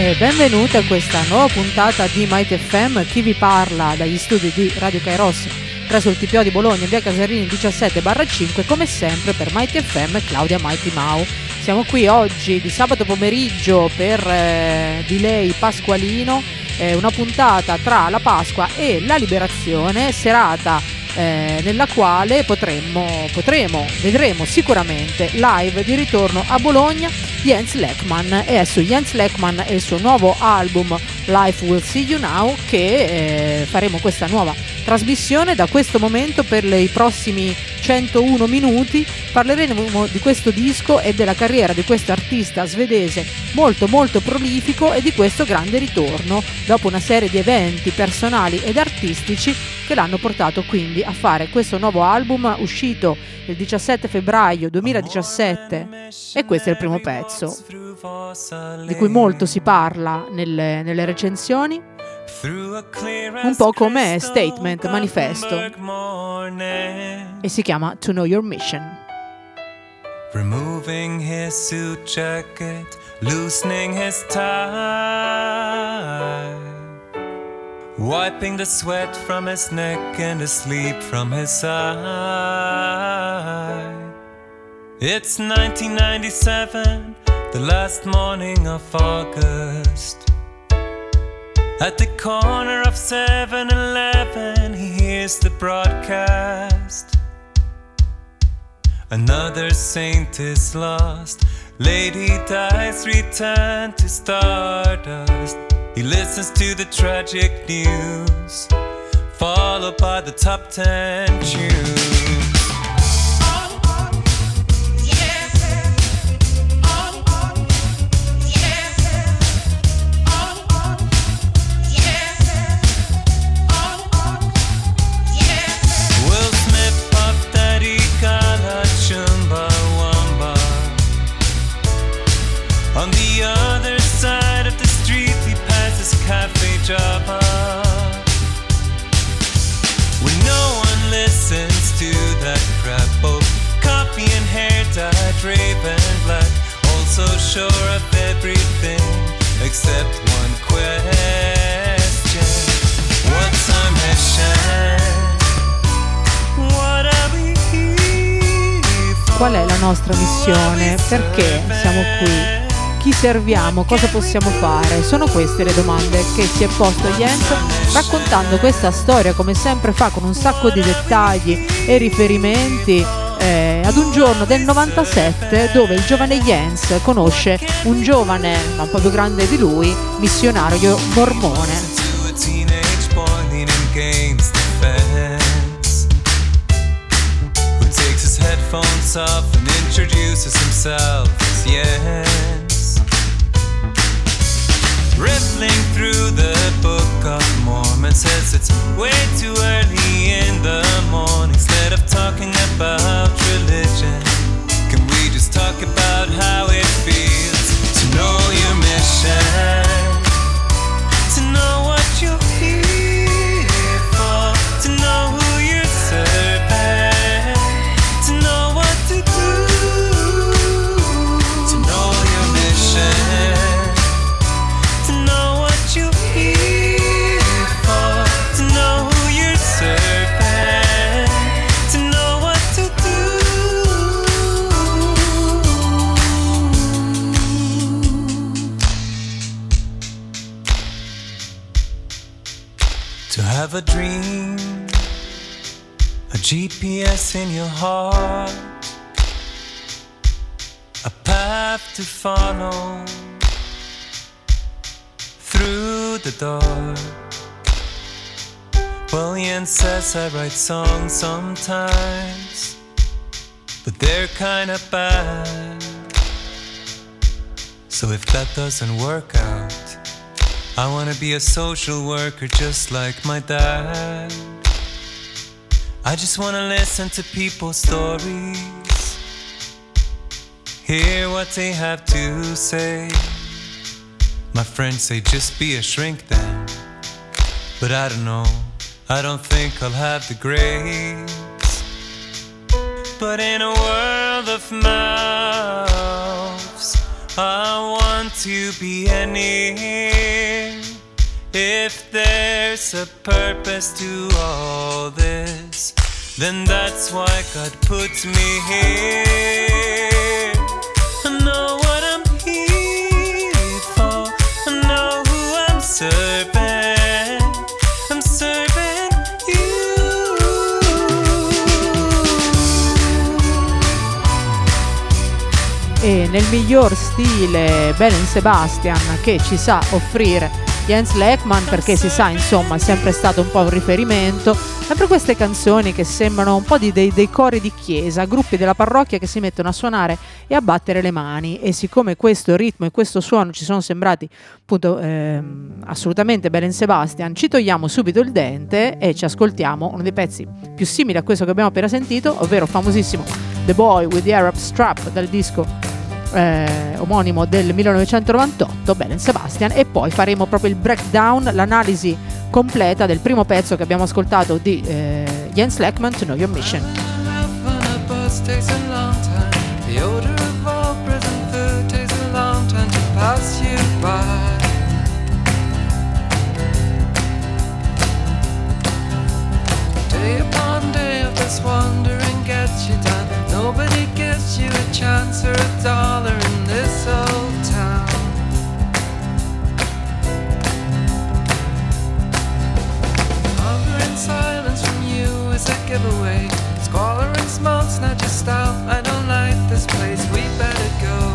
e benvenuti a questa nuova puntata di Mighty FM. Chi vi parla dagli studi di Radio Kairos presso il TPO di Bologna, via Casarini 17/5, come sempre per Mighty FM Claudia Mighty Mau. Siamo qui oggi di sabato pomeriggio per delay pasqualino, una puntata tra la Pasqua e la Liberazione, serata nella quale vedremo sicuramente live di ritorno a Bologna Jens Lekman, e su Jens Lekman e il suo nuovo album Life Will See You Now, che faremo questa nuova trasmissione. Da questo momento per i prossimi 101 minuti parleremo di questo disco e della carriera di questo artista svedese molto molto prolifico e di questo grande ritorno dopo una serie di eventi personali ed artistici che l'hanno portato quindi a fare questo nuovo album uscito il 17 febbraio 2017, e questo è il primo pezzo di cui molto si parla nelle recensioni, un po' come statement, manifesto, e si chiama To Know Your Mission. Removing his suit jacket, loosening his tie, wiping the sweat from his neck and the sleep from his eye. It's 1997, the last morning of August. At the corner of 7-Eleven, he hears the broadcast. Another saint is lost, lady dies, return to stardust. He listens to the tragic news, followed by the top 10 tunes. On the other side of the street he passes Cafe Java, when no one listens to that crap. Both coffee and hair dyed raven black, also sure of everything except one question: what's our mission? What are we here for? Qual è la nostra missione? Perché siamo qui? Chi serviamo? Cosa possiamo fare? Sono queste le domande che si è posto Jens, raccontando questa storia come sempre fa, con un sacco di dettagli e riferimenti ad un giorno del 97 dove il giovane Jens conosce un giovane, ma un po' più grande di lui, missionario mormone. Headphones off and introduces himself as Jens, rippling through the Book of Mormon, says it's way too early in the morning. Instead of talking about religion, can we just talk about how it feels to know your mission, to know what you're here for, to know who you're serving, to know what to do, to know your mission, to know what you're here for, to know who you're serving, to know what to do. To have a dream, a GPS in your heart, a path to follow through the dark. Well, Jens says I write songs sometimes, but they're kinda bad. So if that doesn't work out, I wanna be a social worker just like my dad. I just wanna listen to people's stories, hear what they have to say. My friends say just be a shrink then, but I don't know, I don't think I'll have the grace. But in a world of mouths, I want to be any. If there's a purpose to all this, then that's why God puts me here. I know what I'm here for. I know who I'm serving. I'm serving you. E nel miglior stile Belen Sebastian che ci sa offrire Jens Lekman, perché si sa, insomma, è sempre stato un po' un riferimento, sempre queste canzoni che sembrano un po' dei cori di chiesa, gruppi della parrocchia che si mettono a suonare e a battere le mani, e siccome questo ritmo e questo suono ci sono sembrati appunto assolutamente Belen Sebastian, ci togliamo subito il dente e ci ascoltiamo uno dei pezzi più simili a questo che abbiamo appena sentito, ovvero il famosissimo The Boy with the Arab Strap dal disco omonimo del 1998, Belen Sebastian, e poi faremo proprio il breakdown, l'analisi completa del primo pezzo che abbiamo ascoltato di Jens Lekman, To Know Your Mission. Day upon day of this wandering gets you done. Nobody gives you a chance or a dollar in this old town. Hunger and silence from you is a giveaway. Squalor and smoke snatch your style. I don't like this place, we better go.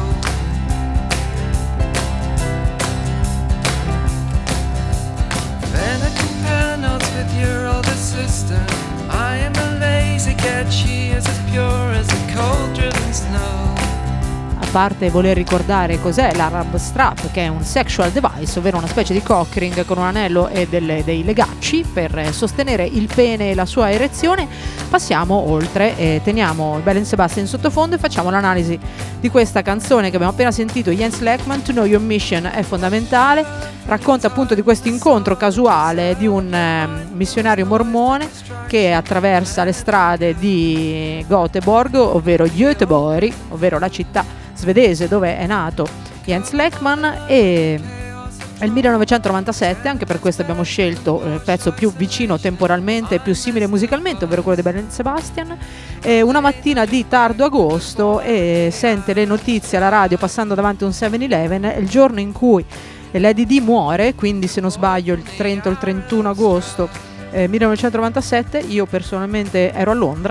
Then I compare notes with your older sister. I am a lazy cat, she is as pure as a cold driven snow. A parte voler ricordare cos'è l'Arab Strap, che è un sexual device, ovvero una specie di cock ring con un anello e dei legacci per sostenere il pene e la sua erezione, passiamo oltre e teniamo Belen Sebastian in sottofondo e facciamo l'analisi di questa canzone che abbiamo appena sentito, Jens Lekman, To Know Your Mission. È fondamentale, racconta appunto di questo incontro casuale di un missionario mormone che attraversa le strade di Göteborg, ovvero Göteborg, ovvero la città svedese dove è nato Jens Lekman, e è il 1997, anche per questo abbiamo scelto il pezzo più vicino temporalmente e più simile musicalmente, ovvero quello di Belen Sebastian. Una mattina di tardo agosto e sente le notizie alla radio passando davanti a un 7-Eleven, il giorno in cui Lady Di muore, quindi se non sbaglio il 30 o il 31 agosto 1997. Io personalmente ero a Londra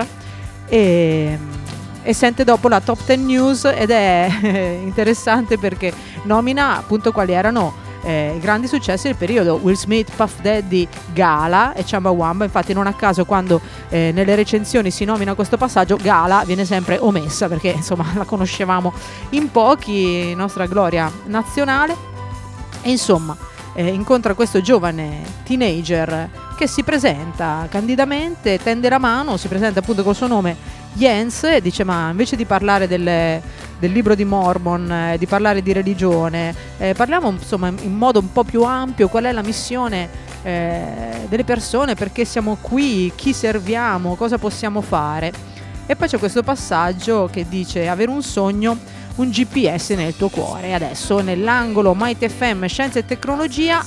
e sente dopo la Top 10 News, ed è interessante perché nomina appunto quali erano i grandi successi del periodo: Will Smith, Puff Daddy, Gala e Chumbawamba. Infatti non a caso quando nelle recensioni si nomina questo passaggio, Gala viene sempre omessa perché insomma la conoscevamo in pochi, nostra gloria nazionale. E insomma incontra questo giovane teenager che si presenta candidamente, tende la mano, si presenta appunto col suo nome Jens e dice: ma invece di parlare del libro di Mormon, di parlare di religione, parliamo insomma in modo un po' più ampio, qual è la missione delle persone, perché siamo qui, chi serviamo, cosa possiamo fare. E poi c'è questo passaggio che dice: avere un sogno, un GPS nel tuo cuore. E adesso nell'angolo Mighty FM Scienza e Tecnologia,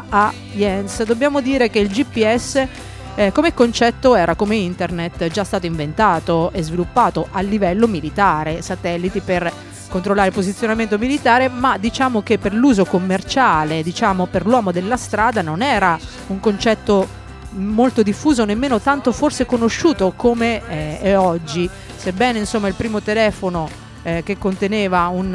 Jens, dobbiamo dire che il GPS come concetto era come internet, già stato inventato e sviluppato a livello militare, satelliti per controllare il posizionamento militare, ma diciamo che per l'uso commerciale, diciamo per l'uomo della strada, non era un concetto molto diffuso, nemmeno tanto forse conosciuto come è oggi. Sebbene insomma il primo telefono che conteneva un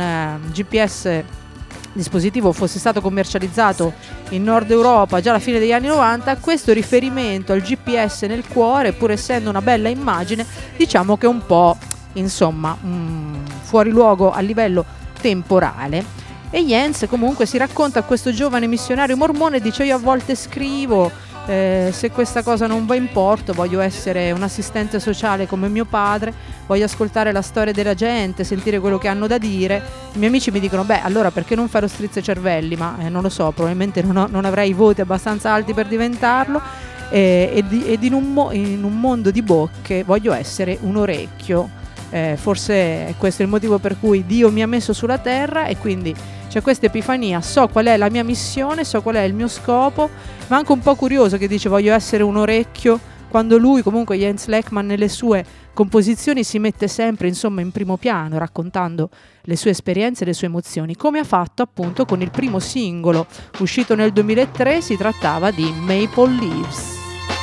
GPS dispositivo fosse stato commercializzato in Nord Europa già alla fine degli anni 90, questo riferimento al GPS nel cuore, pur essendo una bella immagine, diciamo che è un po' insomma fuori luogo a livello temporale. E Jens comunque si racconta a questo giovane missionario mormone e dice: io a volte scrivo, se questa cosa non va in porto voglio essere un assistente sociale come mio padre, voglio ascoltare la storia della gente, sentire quello che hanno da dire. I miei amici mi dicono: beh, allora perché non fai lo strizzacervelli? Ma non lo so, probabilmente non avrei i voti abbastanza alti per diventarlo, ed in un mondo di bocche voglio essere un orecchio. forse questo è il motivo per cui Dio mi ha messo sulla terra, e quindi c'è questa epifania, so qual è la mia missione, so qual è il mio scopo, ma anche un po' curioso che dice voglio essere un orecchio, quando lui comunque Jens Lekman nelle sue composizioni si mette sempre insomma in primo piano, raccontando le sue esperienze e le sue emozioni, come ha fatto appunto con il primo singolo uscito nel 2003, si trattava di Maple Leaves.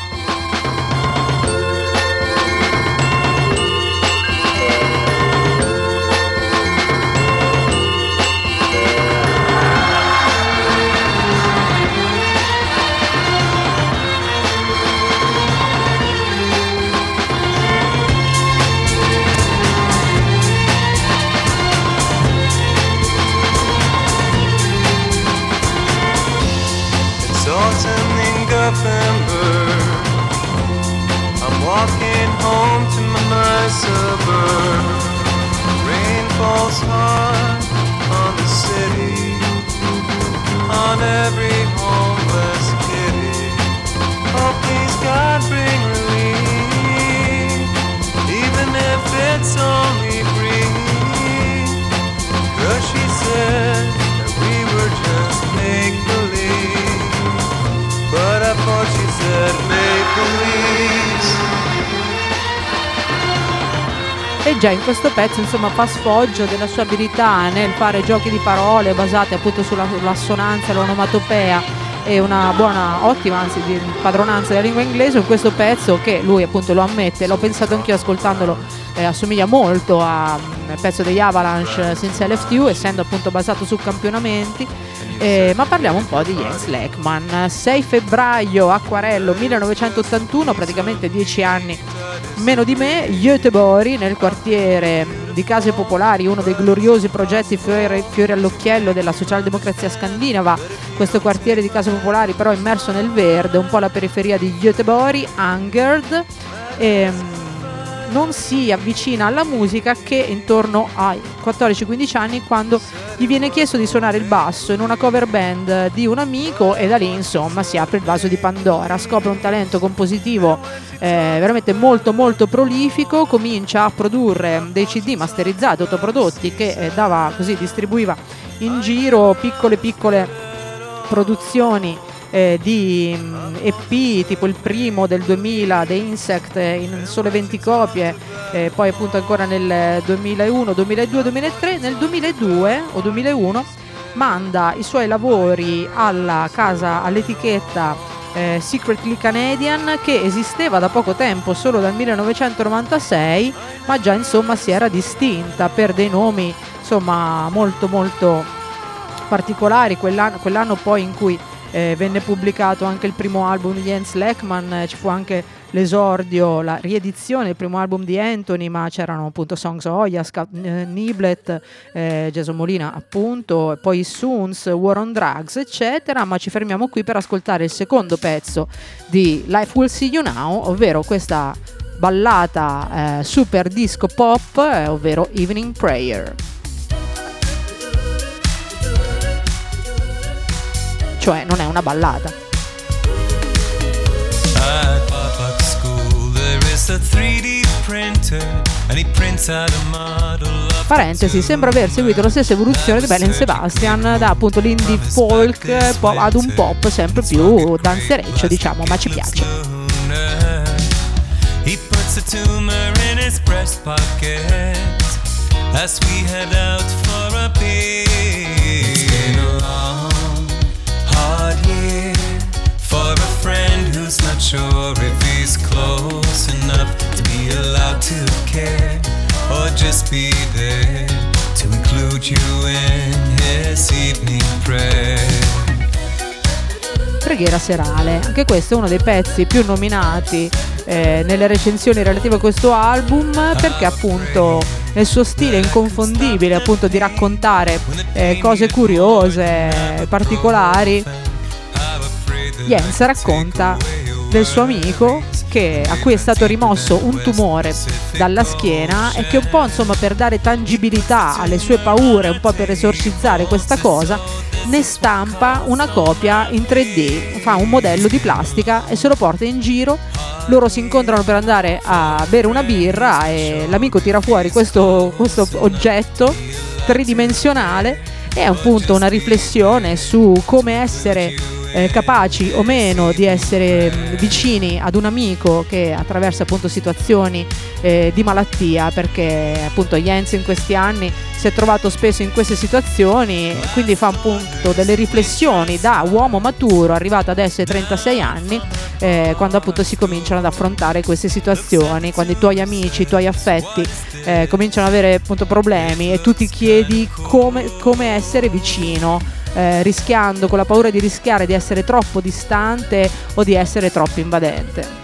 November, I'm walking home to my suburb. Rain falls hard on the city, on every homeless kitty. Oh, please God, bring relief, even if it's only brief. 'Cause she said that we were just make-believe, but I thought she said make-believe. E già in questo pezzo insomma fa sfoggio della sua abilità nel fare giochi di parole basati appunto sull'assonanza, l'onomatopea e una buona, ottima anzi di padronanza della lingua inglese. In questo pezzo, che lui appunto lo ammette, l'ho pensato anch'io ascoltandolo, assomiglia molto al pezzo degli Avalanche Since I Left You, essendo appunto basato su campionamenti. Ma parliamo un po' di Jens Lekman. 6 febbraio, Acquarello 1981, praticamente 10 anni meno di me, Göteborg, nel quartiere di case popolari, uno dei gloriosi progetti fiori all'occhiello della socialdemocrazia scandinava. Questo quartiere di case popolari però immerso nel verde, un po' alla periferia di Göteborg, Angerd, non si avvicina alla musica che intorno ai 14-15 anni, quando gli viene chiesto di suonare il basso in una cover band di un amico, e da lì insomma si apre il vaso di Pandora. Scopre un talento compositivo veramente molto molto prolifico, comincia a produrre dei CD masterizzati, autoprodotti, che distribuiva in giro, piccole produzioni di EP, tipo il primo del 2000, The Insect, in sole 20 copie, poi appunto ancora nel 2001, 2002, 2003. Nel 2002 o 2001 manda i suoi lavori alla casa, all'etichetta Secretly Canadian, che esisteva da poco tempo, solo dal 1996, ma già insomma si era distinta per dei nomi insomma molto molto particolari. Quell'anno poi in cui venne pubblicato anche il primo album di Jens Lekman, ci fu anche l'esordio, la riedizione del primo album di Anthony, ma c'erano appunto Songs Oya, Niblet, Jason Molina appunto, poi i Soons, War on Drugs eccetera. Ma ci fermiamo qui per ascoltare il secondo pezzo di Life Will See You Now, ovvero questa ballata super disco pop, ovvero Evening Prayer. Cioè non è una ballata. Parentesi, sembra aver seguito la stessa evoluzione di Belle Sebastian, da appunto l'indie folk ad un pop sempre più danzereccio, diciamo, ma ci piace. He puts a tumor in his breast pocket as we head out for a beer. It's been a long, hard year for a friend who's not sure if he's close enough to be allowed to care, or just be there to include you in his evening prayer. Preghiera serale, anche questo è uno dei pezzi più nominati nelle recensioni relative a questo album, perché appunto nel suo stile inconfondibile appunto di raccontare cose curiose, particolari, Jens racconta del suo amico a cui è stato rimosso un tumore dalla schiena, e che un po' insomma per dare tangibilità alle sue paure, un po' per esorcizzare questa cosa, ne stampa una copia in 3D, fa un modello di plastica e se lo porta in giro. Loro si incontrano per andare a bere una birra e l'amico tira fuori questo oggetto tridimensionale. È appunto una riflessione su come essere capaci o meno di essere vicini ad un amico che attraversa appunto situazioni di malattia, perché appunto Jens in questi anni si è trovato spesso in queste situazioni, quindi fa appunto delle riflessioni da uomo maturo arrivato adesso ai 36 anni, quando appunto si cominciano ad affrontare queste situazioni, quando i tuoi amici, i tuoi affetti cominciano ad avere appunto problemi e tu ti chiedi come essere vicino, rischiando, con la paura di rischiare di essere troppo distante o di essere troppo invadente.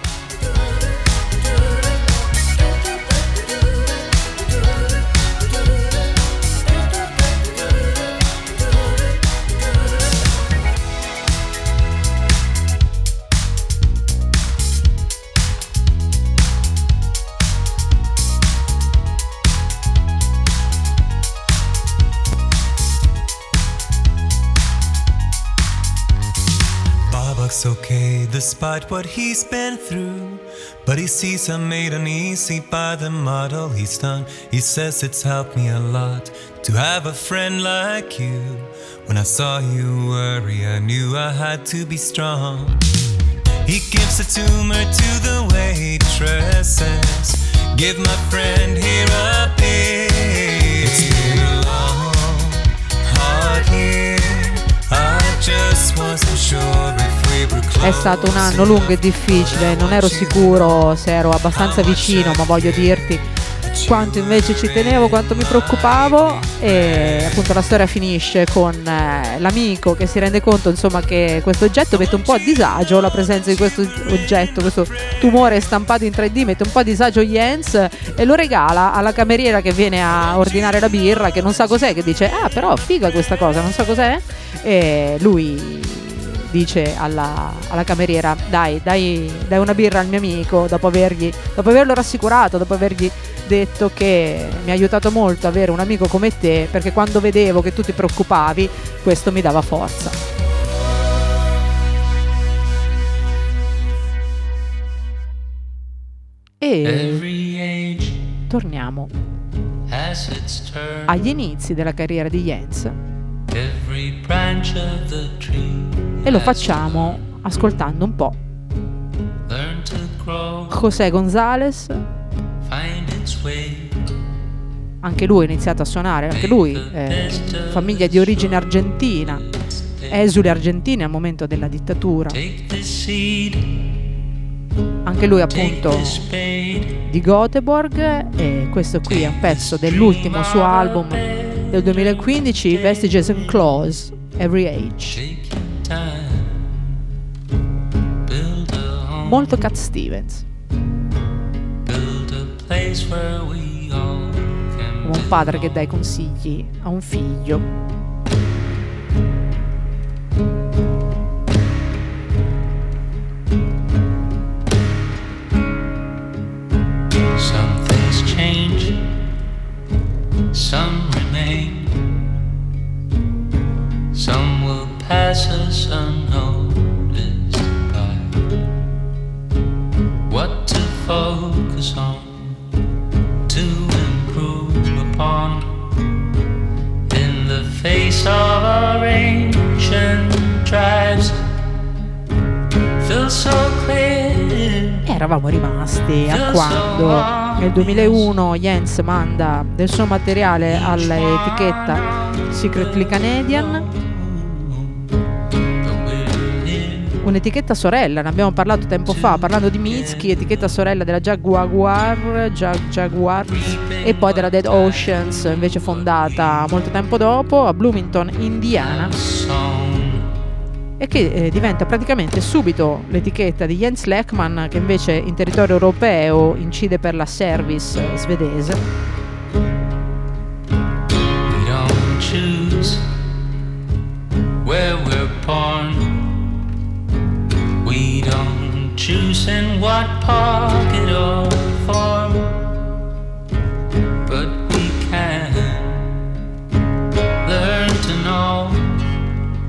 Okay, despite what he's been through, but he sees I'm made uneasy by the model he's done. He says it's helped me a lot to have a friend like you. When I saw you worry, I knew I had to be strong. He gives a tumor to the waitresses. Give my friend here a pill. It's been a long, hard year. I just wasn't sure if we were close. È stato un anno lungo e difficile, non ero sicuro se ero abbastanza vicino, ma voglio dirti quanto invece ci tenevo, quanto mi preoccupavo. E appunto la storia finisce con l'amico che si rende conto insomma che questo oggetto mette un po' a disagio, la presenza di questo oggetto, questo tumore stampato in 3D mette un po' a disagio Jens e lo regala alla cameriera che viene a ordinare la birra, che non sa cos'è, che dice però figa questa cosa, non sa cos'è, e lui dice alla cameriera dai una birra al mio amico, dopo averlo rassicurato, dopo avergli detto che mi ha aiutato molto avere un amico come te, perché quando vedevo che tu ti preoccupavi questo mi dava forza. E torniamo agli inizi della carriera di Jens e lo facciamo ascoltando un po' José González. Anche lui ha iniziato a suonare, anche lui famiglia di origine argentina, esule argentini al momento della dittatura, anche lui appunto di Göteborg, e questo qui è un pezzo dell'ultimo suo album del 2015, Vestiges and Claws, Every Age, molto Cat Stevens, come un padre che dà i consigli a un figlio. Some things change, some remain, some will pass us unnoticed by. What to focus on, to improve upon, in the face of our ancient tribes, feels so clear. Eravamo rimasti a quando nel 2001 Jens manda del suo materiale all'etichetta Secretly Canadian, un'etichetta sorella, ne abbiamo parlato tempo fa parlando di Mitski, etichetta sorella della Jaguar e poi della Dead Oceans, invece fondata molto tempo dopo a Bloomington, Indiana, e che diventa praticamente subito l'etichetta di Jens Lekman, che invece in territorio europeo incide per la Service svedese. We don't choose where we're born, we don't choose in what pocket or form, but we can learn to know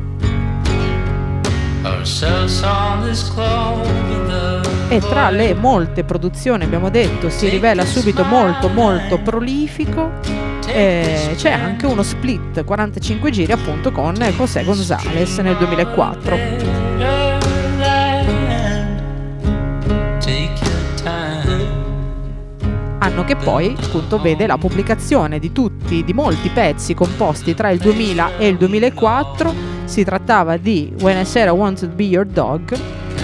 E tra le molte produzioni, abbiamo detto, si rivela subito molto molto prolifico. C'è anche uno split 45 giri appunto con José González nel 2004. Anno che poi appunto vede la pubblicazione di molti pezzi composti tra il 2000 e il 2004. Si trattava di When I Said I Wanted to Be Your Dog,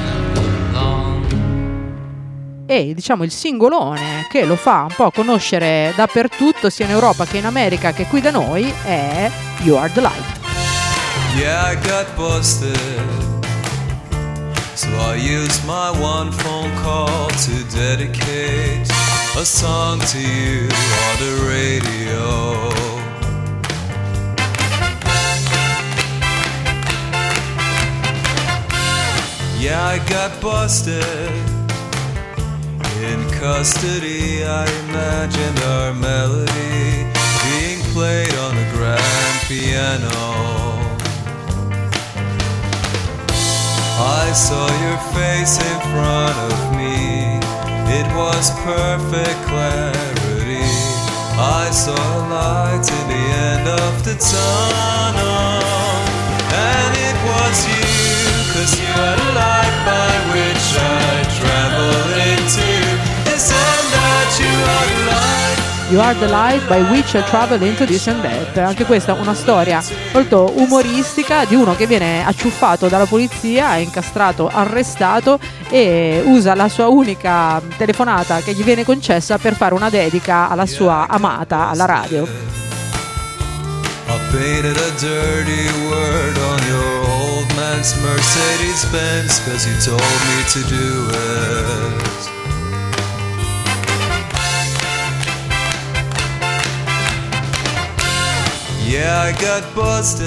e diciamo il singolone che lo fa un po' conoscere dappertutto, sia in Europa che in America che qui da noi, è You Are the Light. Yeah, I got busted, so I used my one phone call to dedicate a song to you on the radio. Yeah, I got busted. In custody, I imagined our melody being played on a grand piano. I saw your face in front of me. It was perfect clarity. I saw a light in the end of the tunnel, and it was you, 'cause you had a light by which I traveled into this and that. You are the light. You Are the Light by which I traveled into this and that. Anche questa una storia molto umoristica di uno che viene acciuffato dalla polizia, è incastrato, arrestato, e usa la sua unica telefonata che gli viene concessa per fare una dedica alla sua amata alla radio. I painted a dirty word on your old man's Mercedes-Benz 'cause you told me to do it. Yeah, I got busted.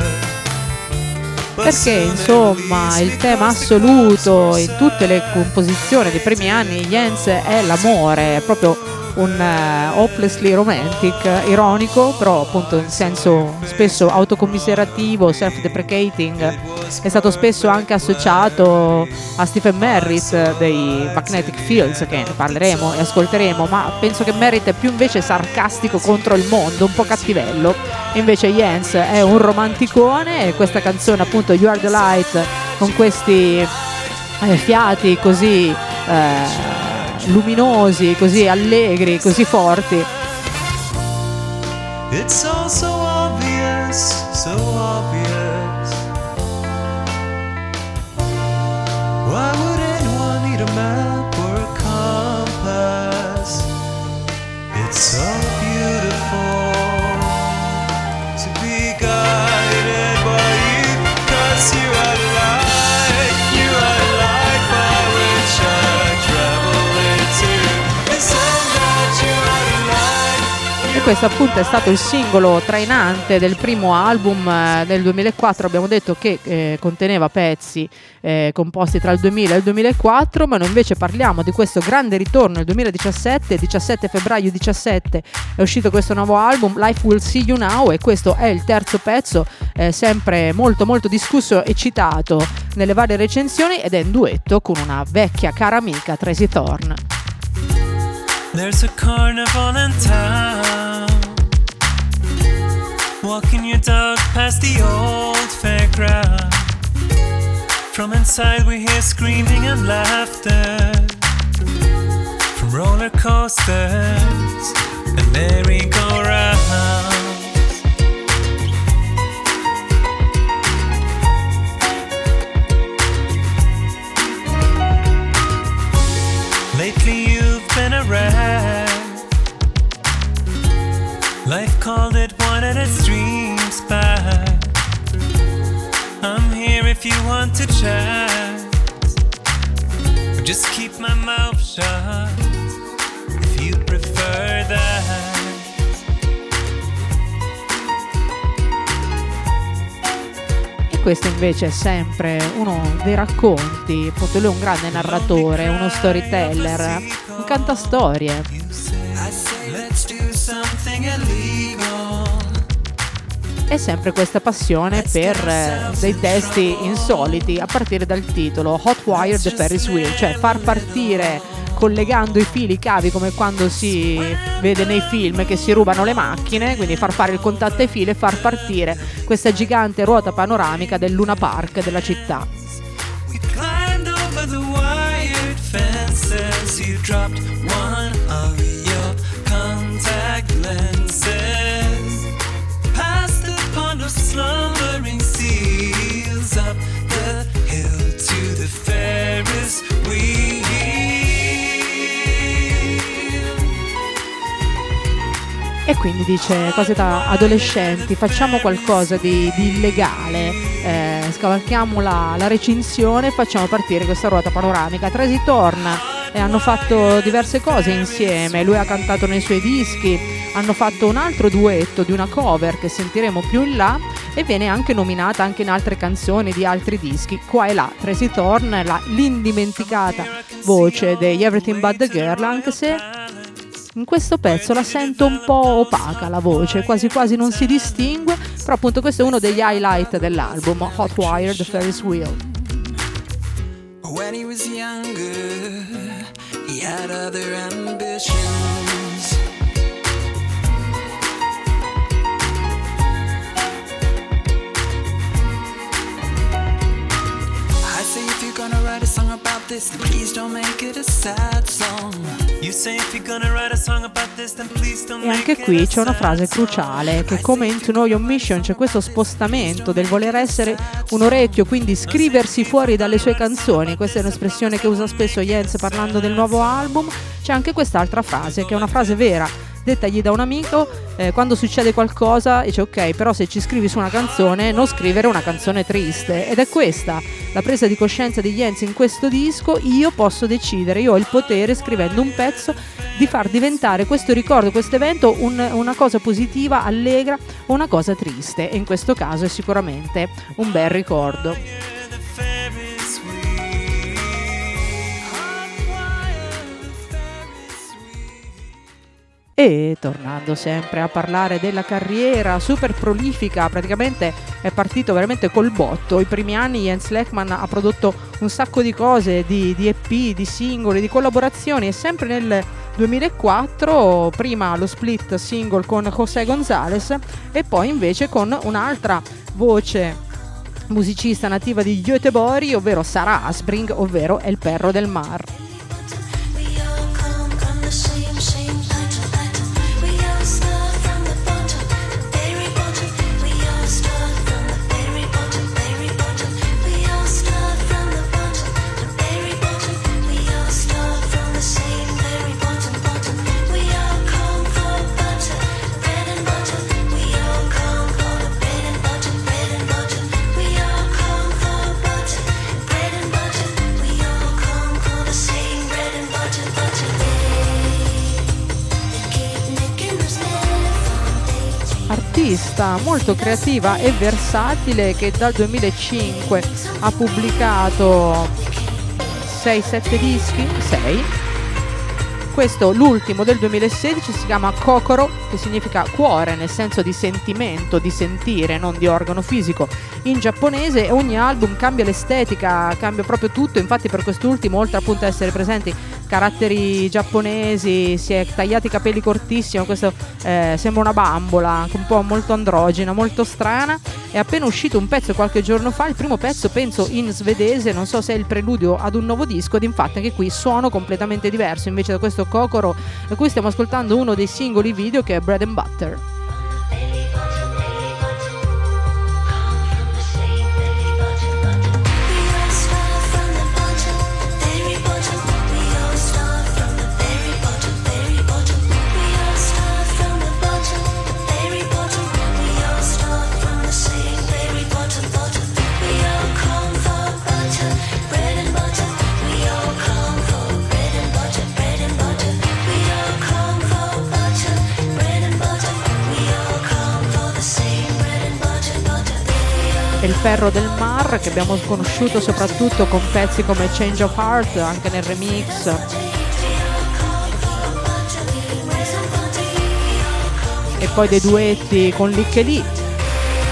Perché insomma il tema assoluto in tutte le composizioni dei primi anni Jens è l'amore, è proprio un hopelessly romantic, ironico, però appunto in senso spesso autocommiserativo, self-deprecating. È stato spesso anche associato a Stephen Merritt dei Magnetic Fields, che ne parleremo e ascolteremo, ma penso che Merritt è più invece sarcastico contro il mondo, un po' cattivello. Invece Jens è un romanticone, e questa canzone appunto You Are the Light, con questi fiati così luminosi, così allegri, così forti. It's all so obvious, so obvious. Why would anyone need a map or a compass? It's so beautiful to be guided by you, 'cause you are the light, you are the light by which I travel into this and that. You are the light. E questo appunto è stato il singolo trainante del primo album del 2004. Abbiamo detto che conteneva pezzi composti tra il 2000 e il 2004, ma noi invece parliamo di questo grande ritorno nel 2017, 17 febbraio 17 è uscito questo nuovo album, Life Will See You Now, e questo è il terzo pezzo, sempre molto molto discusso e citato nelle varie recensioni, ed è in duetto con una vecchia cara amica, Tracy Thorn. There's a carnival in town. Walking your dog past the old fairground. From inside we hear screaming and laughter. From roller coasters and merry-go-rounds. Lately you've been a wreck. Life called it, wanted its dreams back. I'm here if you want to chat. Just keep my mouth shut if you prefer that. Questo invece è sempre uno dei racconti, proprio lui è un grande narratore, uno storyteller, un cantastorie. è sempre questa passione per dei testi insoliti, a partire dal titolo Hot Wired the Ferris Wheel, cioè far partire collegando i fili, i cavi, come quando si vede nei film che si rubano le macchine, quindi far fare il contatto ai fili e far partire questa gigante ruota panoramica del Luna Park della città. We climbed over the wired fences. You dropped one of your contact lenses. Past the pond of slumbering seals, up the hill to the Ferris wheel. E quindi dice cose da adolescenti, facciamo qualcosa di illegale, scavalchiamo la recinzione e facciamo partire questa ruota panoramica. Tracy torna e hanno fatto diverse cose insieme, lui ha cantato nei suoi dischi, hanno fatto un altro duetto di una cover che sentiremo più in là e viene anche nominata anche in altre canzoni di altri dischi, qua e là. Tracy Thorn, l'indimenticata voce degli Everything But The Girl, anche se in questo pezzo la sento un po' opaca la voce, quasi quasi non si distingue, però appunto questo è uno degli highlight dell'album, Hot Wired Ferris Wheel. When he was younger, he had other ambitions. I say if you're gonna write a song about this, then please don't make it a sad song. You say if you're gonna write a song about this, then please don't E make anche it qui a c'è una sad frase song. cruciale, che come in To Know Your Mission c'è questo spostamento del voler essere un orecchio, quindi scriversi fuori dalle sue canzoni. Questa è un'espressione che usa spesso Jens parlando del nuovo album. C'è anche quest'altra frase, che è una frase vera, dettagli da un amico, quando succede qualcosa dice ok, però se ci scrivi su una canzone non scrivere una canzone triste. Ed è questa la presa di coscienza di Jens in questo disco: io posso decidere, io ho il potere, scrivendo un pezzo, di far diventare questo ricordo, questo evento una cosa positiva, allegra o una cosa triste, e in questo caso è sicuramente un bel ricordo. The Ferris wheel. Hot wire, the Ferris wheel. E tornando sempre a parlare della carriera super prolifica, praticamente è partito veramente col botto. I primi anni Jens Lekman ha prodotto un sacco di cose, di EP, di singoli, di collaborazioni, e sempre nel 2004 prima lo split single con José González e poi invece con un'altra voce musicista nativa di Göteborg, ovvero Sara Asbring, ovvero El Perro del Mar. Artista molto creativa e versatile, che dal 2005 ha pubblicato 6-7 dischi, 6. Questo, l'ultimo del 2016, si chiama Kokoro, che significa cuore nel senso di sentimento, di sentire, non di organo fisico in giapponese, e ogni album cambia l'estetica, cambia proprio tutto. Infatti per quest'ultimo, oltre appunto a essere presenti caratteri giapponesi, si è tagliati i capelli cortissimo, questo sembra una bambola, un po' molto androgina, molto strana. È appena uscito un pezzo qualche giorno fa, il primo pezzo penso in svedese, non so se è il preludio ad un nuovo disco, ed infatti anche qui suono completamente diverso invece da questo Kokoro, da cui stiamo ascoltando uno dei singoli video, che è Bread and Butter. Il Perro del Mar, che abbiamo conosciuto soprattutto con pezzi come Change of Heart, anche nel remix, e poi dei duetti con Lick e Lee.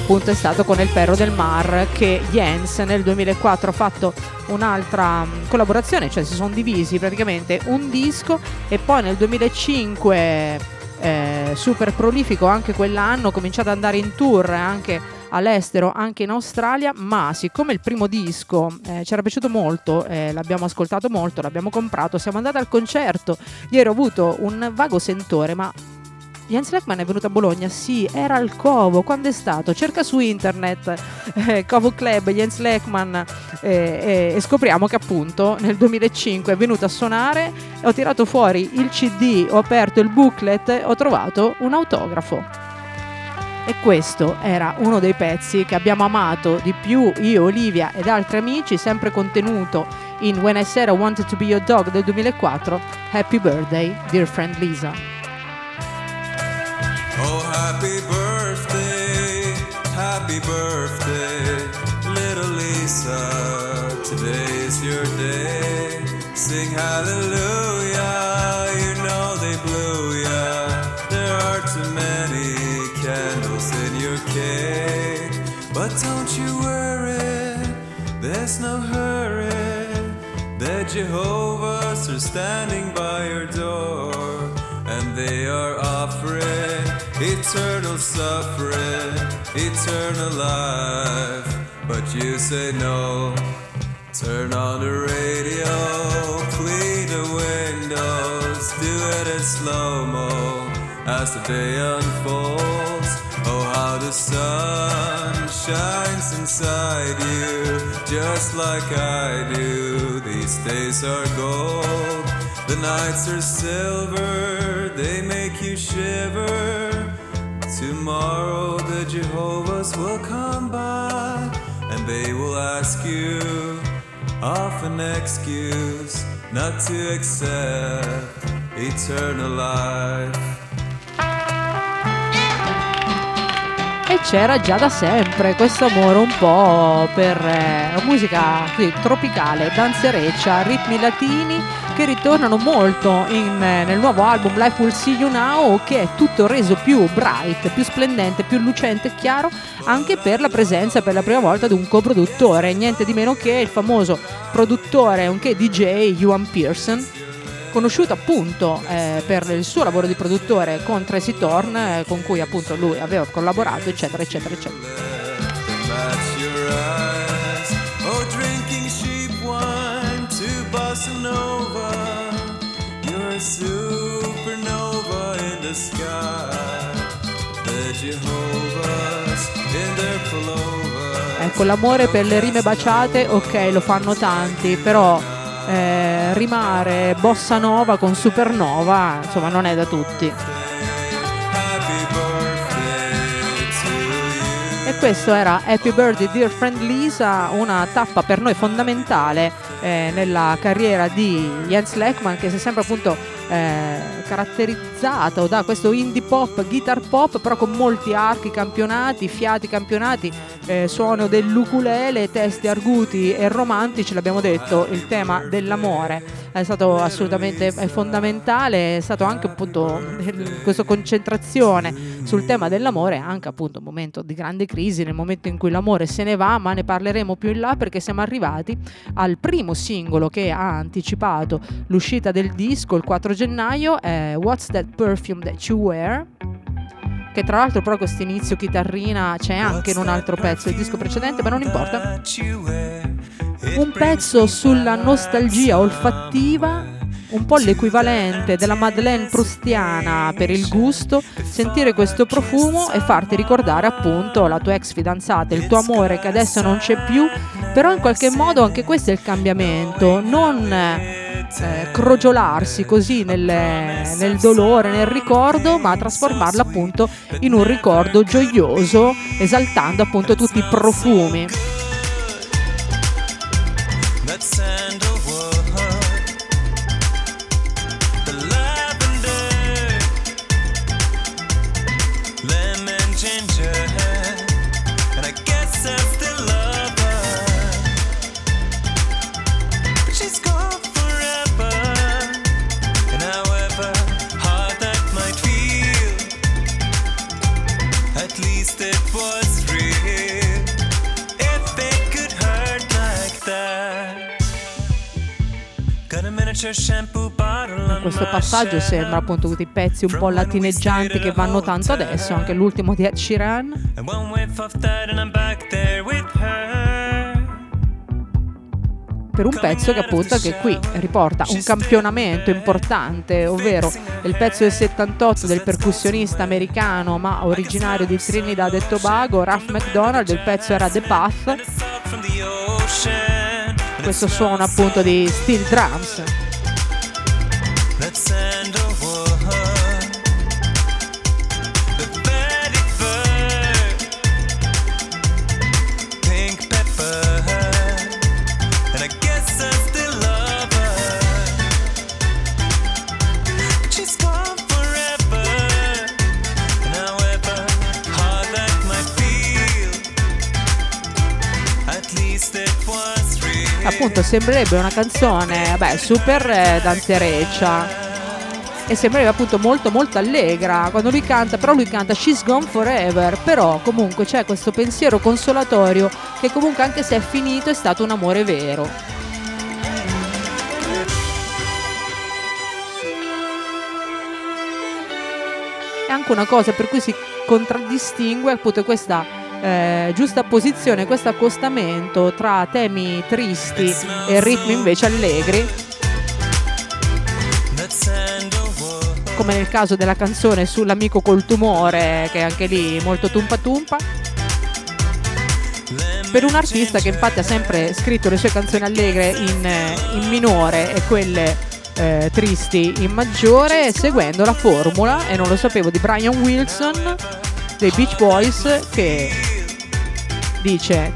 appunto è stato con Il perro del mar, che Jens nel 2004 ha fatto un'altra collaborazione, cioè si sono divisi praticamente un disco, e poi nel 2005 super prolifico anche quell'anno, ho cominciato ad andare in tour anche all'estero, anche in Australia, ma siccome il primo disco ci era piaciuto molto, l'abbiamo ascoltato molto, l'abbiamo comprato, siamo andati al concerto. Ieri ho avuto un vago sentore, ma Jens Lekman è venuto a Bologna? Sì, era al Covo. Quando è stato? Cerca su internet Covo Club Jens Lekman e scopriamo che appunto nel 2005 è venuto a suonare. Ho tirato fuori il CD, ho aperto il booklet, ho trovato un autografo. E questo era uno dei pezzi che abbiamo amato di più io, Olivia ed altri amici, sempre contenuto in When I Said I Wanted to Be Your Dog del 2004, Happy Birthday, Dear Friend Lisa. Oh, happy birthday, little Lisa, today's your day. Sing hallelujah, you know they blew ya. There are too many candles in your cake, but don't you worry, there's no hurry. The Jehovah's are standing by your door, and they are offering eternal suffering, eternal life. But you say no. Turn on the radio, clean the windows, do it in slow-mo as the day unfolds. Oh, how the sun shines inside you, just like I do. These days are gold, the nights are silver, they make you shiver. Tomorrow the Jehovah's will come by, and they will ask you of an excuse not to accept eternal life. E c'era già da sempre questo amore un po' per musica tropicale, danzereccia, ritmi latini che ritornano molto nel nuovo album Life Will See You Now, che è tutto reso più bright, più splendente, più lucente e chiaro, anche per la presenza per la prima volta di un coproduttore, niente di meno che il famoso produttore nonché DJ Ewan Pearson, conosciuto appunto per il suo lavoro di produttore con Tracy Thorn, con cui appunto lui aveva collaborato, eccetera eccetera eccetera. Ecco, l'amore per le rime baciate, ok, lo fanno tanti, però rimare bossa nova con supernova, insomma, non è da tutti. E questo era Happy Birthday Dear Friend Lisa, una tappa per noi fondamentale nella carriera di Jens Lekman, che si è sempre appunto caratterizzato da questo indie pop, guitar pop, però con molti archi campionati, fiati campionati, suono dell'ukulele, testi arguti e romantici. L'abbiamo detto, il tema dell'amore è stato assolutamente fondamentale, è stato anche appunto questa concentrazione sul tema dell'amore, anche appunto un momento di grande crisi, nel momento in cui l'amore se ne va, ma ne parleremo più in là, perché siamo arrivati al primo singolo che ha anticipato l'uscita del disco il 4 gennaio, What's That Perfume That You Wear, che tra l'altro però questo inizio chitarrina c'è anche in un altro pezzo del disco precedente, ma non importa. Un pezzo sulla nostalgia olfattiva, un po' l'equivalente della Madeleine proustiana per il gusto, sentire questo profumo e farti ricordare appunto la tua ex fidanzata, il tuo amore che adesso non c'è più, però in qualche modo anche questo è il cambiamento, non crogiolarsi così nel dolore, nel ricordo, ma trasformarlo appunto in un ricordo gioioso, esaltando appunto tutti i profumi. At least it was real. In questo passaggio sembra appunto tutti i pezzi un po' latineggianti che vanno tanto adesso, anche l'ultimo di Ed Sheeran. Per un pezzo che appunto che qui riporta un campionamento importante, ovvero il pezzo del 78 del percussionista americano ma originario di Trinidad e Tobago, Ralph McDonald. Il pezzo era The Path. Questo suono appunto di steel drums. Appunto sembrerebbe una canzone super danzereccia e sembrerebbe appunto molto molto allegra quando lui canta, però lui canta She's Gone Forever, però comunque c'è questo pensiero consolatorio che comunque anche se è finito è stato un amore vero. E anche una cosa per cui si contraddistingue appunto questa giusta posizione, questo accostamento tra temi tristi e ritmi invece allegri, come nel caso della canzone sull'amico col tumore, che è anche lì molto tumpa tumpa, per un artista che infatti ha sempre scritto le sue canzoni allegre in minore e quelle tristi in maggiore, seguendo la formula, e non lo sapevo, di Brian Wilson dei Beach Boys, che dice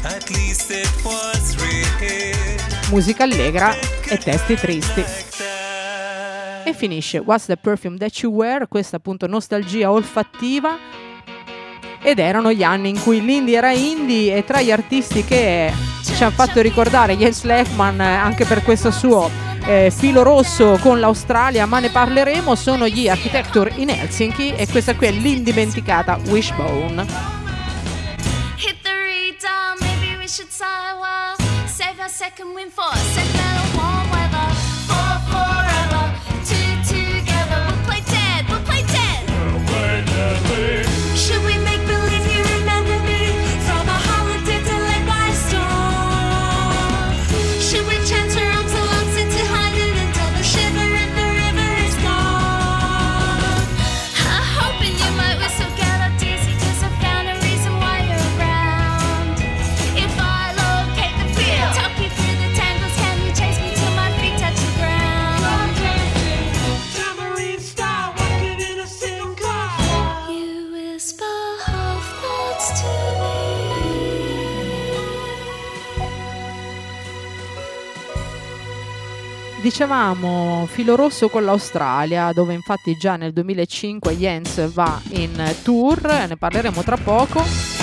musica allegra e testi tristi. E finisce What's the Perfume That You Wear, questa appunto nostalgia olfattiva, ed erano gli anni in cui l'indie era indie, e tra gli artisti che ci hanno fatto ricordare Jens Lehmann anche per questo suo filo rosso con l'Australia, ma ne parleremo, sono gli Architecture in Helsinki, e questa qui è l'indimenticata Wishbone. Hit the readown, maybe we should sigh a while. Save our second wind for sentimental warm weather. For forever, two together. We'll play dead, we'll play dead. We'll play deadly. Should we make believe you remember me from a holiday delayed by a storm? Should we chant our arms and lungs into hiding until the shiver in the river is gone? I'm hoping you might whistle get up dizzy, 'cause I found a reason why you're around. If I locate the field, talk you through the tangles, can you chase me till my feet touch the ground? Tambourine style, walking in a single. You whisper half thoughts to me. Dicevamo filo rosso con l'Australia, dove infatti già nel 2005 Jens va in tour, ne parleremo tra poco.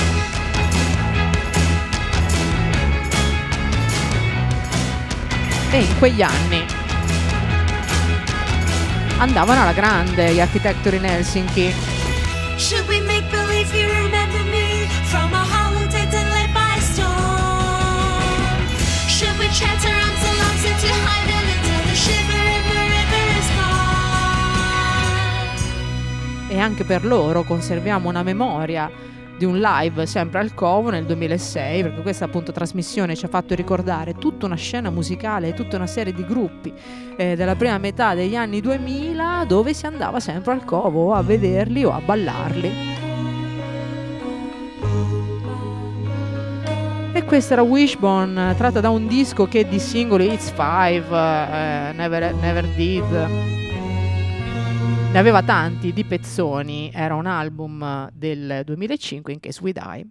E in quegli anni andavano alla grande gli Architecture in Helsinki. Should we make believe you remember me from a holiday delayed by a storm? Should we chant our arms and lungs into hiding until the shiver in the river is gone? E anche per loro conserviamo una memoria di un live sempre al Covo nel 2006, perché questa appunto trasmissione ci ha fatto ricordare tutta una scena musicale, tutta una serie di gruppi della prima metà degli anni 2000, dove si andava sempre al Covo a vederli o a ballarli. E questa era Wishbone, tratta da un disco che di singoli It's Five, Never Did, ne aveva tanti di pezzoni. Era un album del 2005, In Case We Die.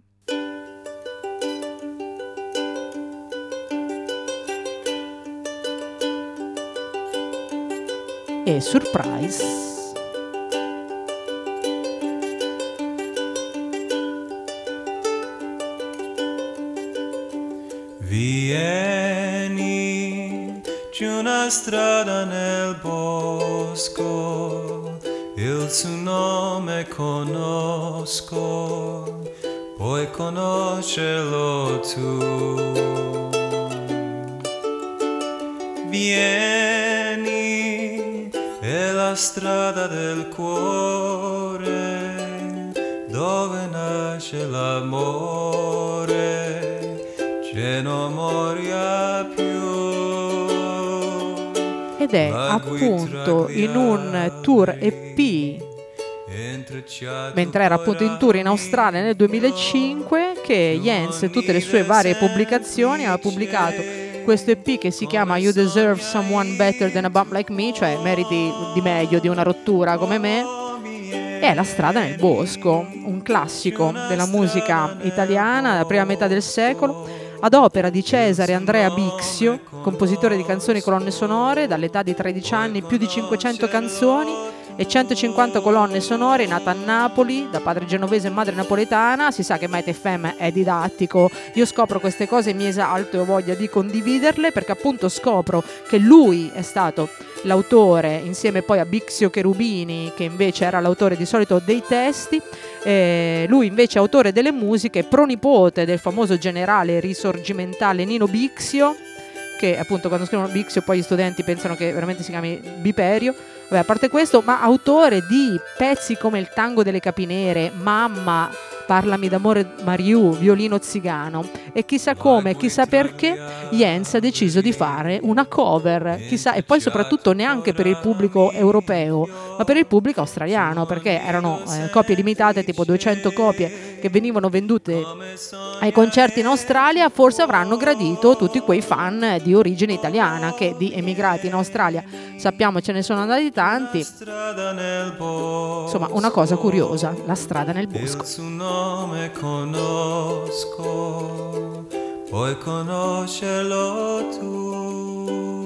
E Surprise. Vieni giù una strada nel bosco, il suo nome conosco, puoi conoscerlo tu. Vieni strada del cuore dove nasce l'amore, che non morirà più. Ed è appunto in un tour EP, mentre era appunto in tour in Australia nel 2005, che Jens e tutte le sue varie pubblicazioni ha pubblicato questo EP che si chiama You Deserve Someone Better Than a Bump Like Me, cioè meriti di meglio di una rottura come me. È La strada nel bosco, un classico della musica italiana della prima metà del secolo, ad opera di Cesare Andrea Bixio, compositore di canzoni e colonne sonore, dall'età di 13 anni più di 500 canzoni e 150 colonne sonore, nata a Napoli da padre genovese e madre napoletana. Si sa che Mighty FM è didattico, io scopro queste cose e mi esalto e ho voglia di condividerle, perché appunto scopro che lui è stato l'autore, insieme poi a Bixio Cherubini, che invece era l'autore di solito dei testi. Lui invece è autore delle musiche, pronipote del famoso generale risorgimentale Nino Bixio, che appunto quando scrivono Bixio poi gli studenti pensano che veramente si chiami Biperio. Vabbè, a parte questo, ma autore di pezzi come Il tango delle capinere, Mamma, Parlami d'amore Mariù, Violino zigano, e chissà come, chissà perché Jens ha deciso di fare una cover, chissà, e poi soprattutto neanche per il pubblico europeo, ma per il pubblico australiano, perché erano copie limitate, tipo 200 copie che venivano vendute ai concerti in Australia. Forse avranno gradito tutti quei fan di origine italiana, che di emigrati in Australia sappiamo ce ne sono andati tanti. Insomma, una cosa curiosa, La strada nel bosco. Nome conosco, puoi conoscerlo tu.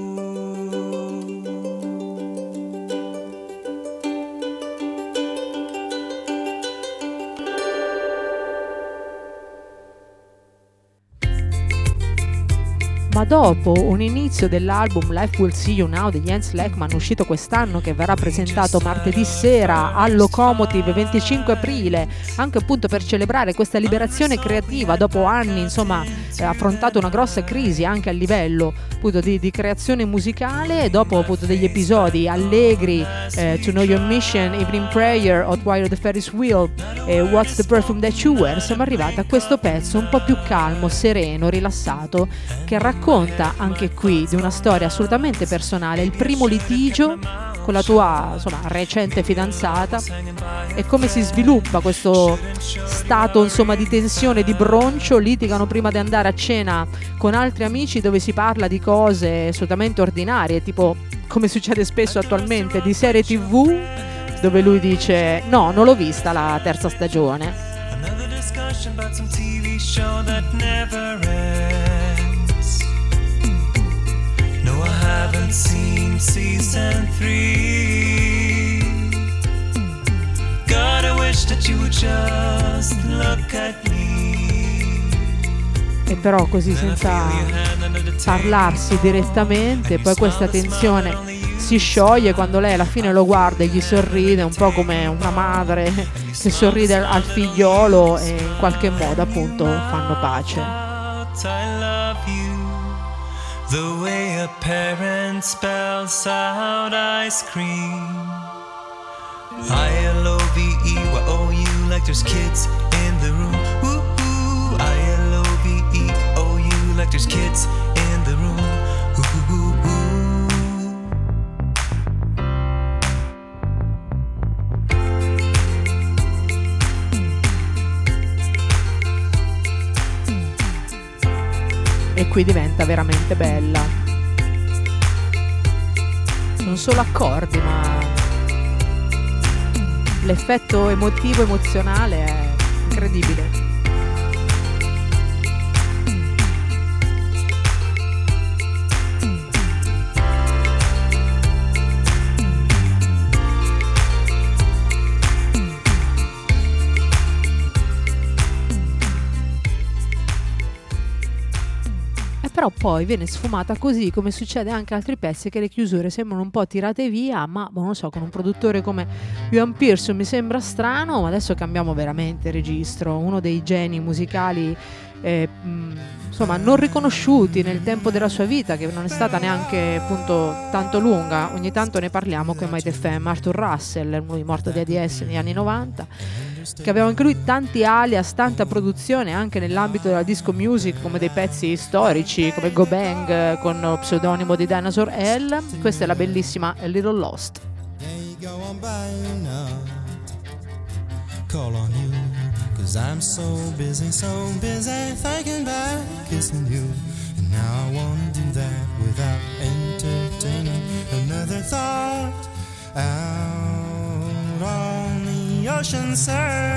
Ma dopo un inizio dell'album Life Will See You Now di Jens Lekman, uscito quest'anno, che verrà presentato martedì sera al Locomotive 25 aprile, anche appunto per celebrare questa liberazione creativa dopo anni, insomma, affrontato una grossa crisi anche a livello appunto di creazione musicale, dopo appunto degli episodi allegri, To Know Your Mission, Evening Prayer, Hotwire the Ferris Wheel e What's the Perfume That You Wear, siamo arrivati a questo pezzo un po' più calmo, sereno, rilassato, che racconta anche qui di una storia assolutamente personale, il primo litigio con la tua, insomma, recente fidanzata, e come si sviluppa questo stato, insomma, di tensione, di broncio. Litigano prima di andare a cena con altri amici, dove si parla di cose assolutamente ordinarie, tipo, come succede spesso attualmente, di serie TV, dove lui dice no, non l'ho vista la terza stagione. No, I haven't seen season 3. God, I wish that you would just look at me. E però così, senza parlarsi direttamente, poi questa tensione si scioglie quando lei alla fine lo guarda e gli sorride, un po' come una madre che sorride al figliolo, e in qualche modo appunto fanno pace. I love you. The way a parent spells out ice cream. I-L-O-V-E-Y-O-U, like there's kids in the room. Ooh, ooh. I-L-O-V-E-O-U, like there's kids in the room. Ooh, ooh, ooh. E qui diventa veramente bella. Non solo accordi, ma l'effetto emotivo, emozionale è incredibile. però poi viene sfumata così, come succede anche altri pezzi, che le chiusure sembrano un po' tirate via, ma non lo so, con un produttore come Ian Pearson mi sembra strano. Ma adesso cambiamo veramente registro, uno dei geni musicali insomma non riconosciuti nel tempo della sua vita, che non è stata neanche appunto tanto lunga. Ogni tanto ne parliamo con Mighty FM. Arthur Russell, lui morto di AIDS negli anni 90, che aveva anche lui tanti alias, tanta produzione anche nell'ambito della disco music, come dei pezzi storici come Go Bang con lo pseudonimo di Dinosaur L. Questa è la bellissima A Little Lost. Call on you, 'cause I'm so busy thinking about kissing you. And now I wanna do that without entertaining another thought. Out on the ocean surf,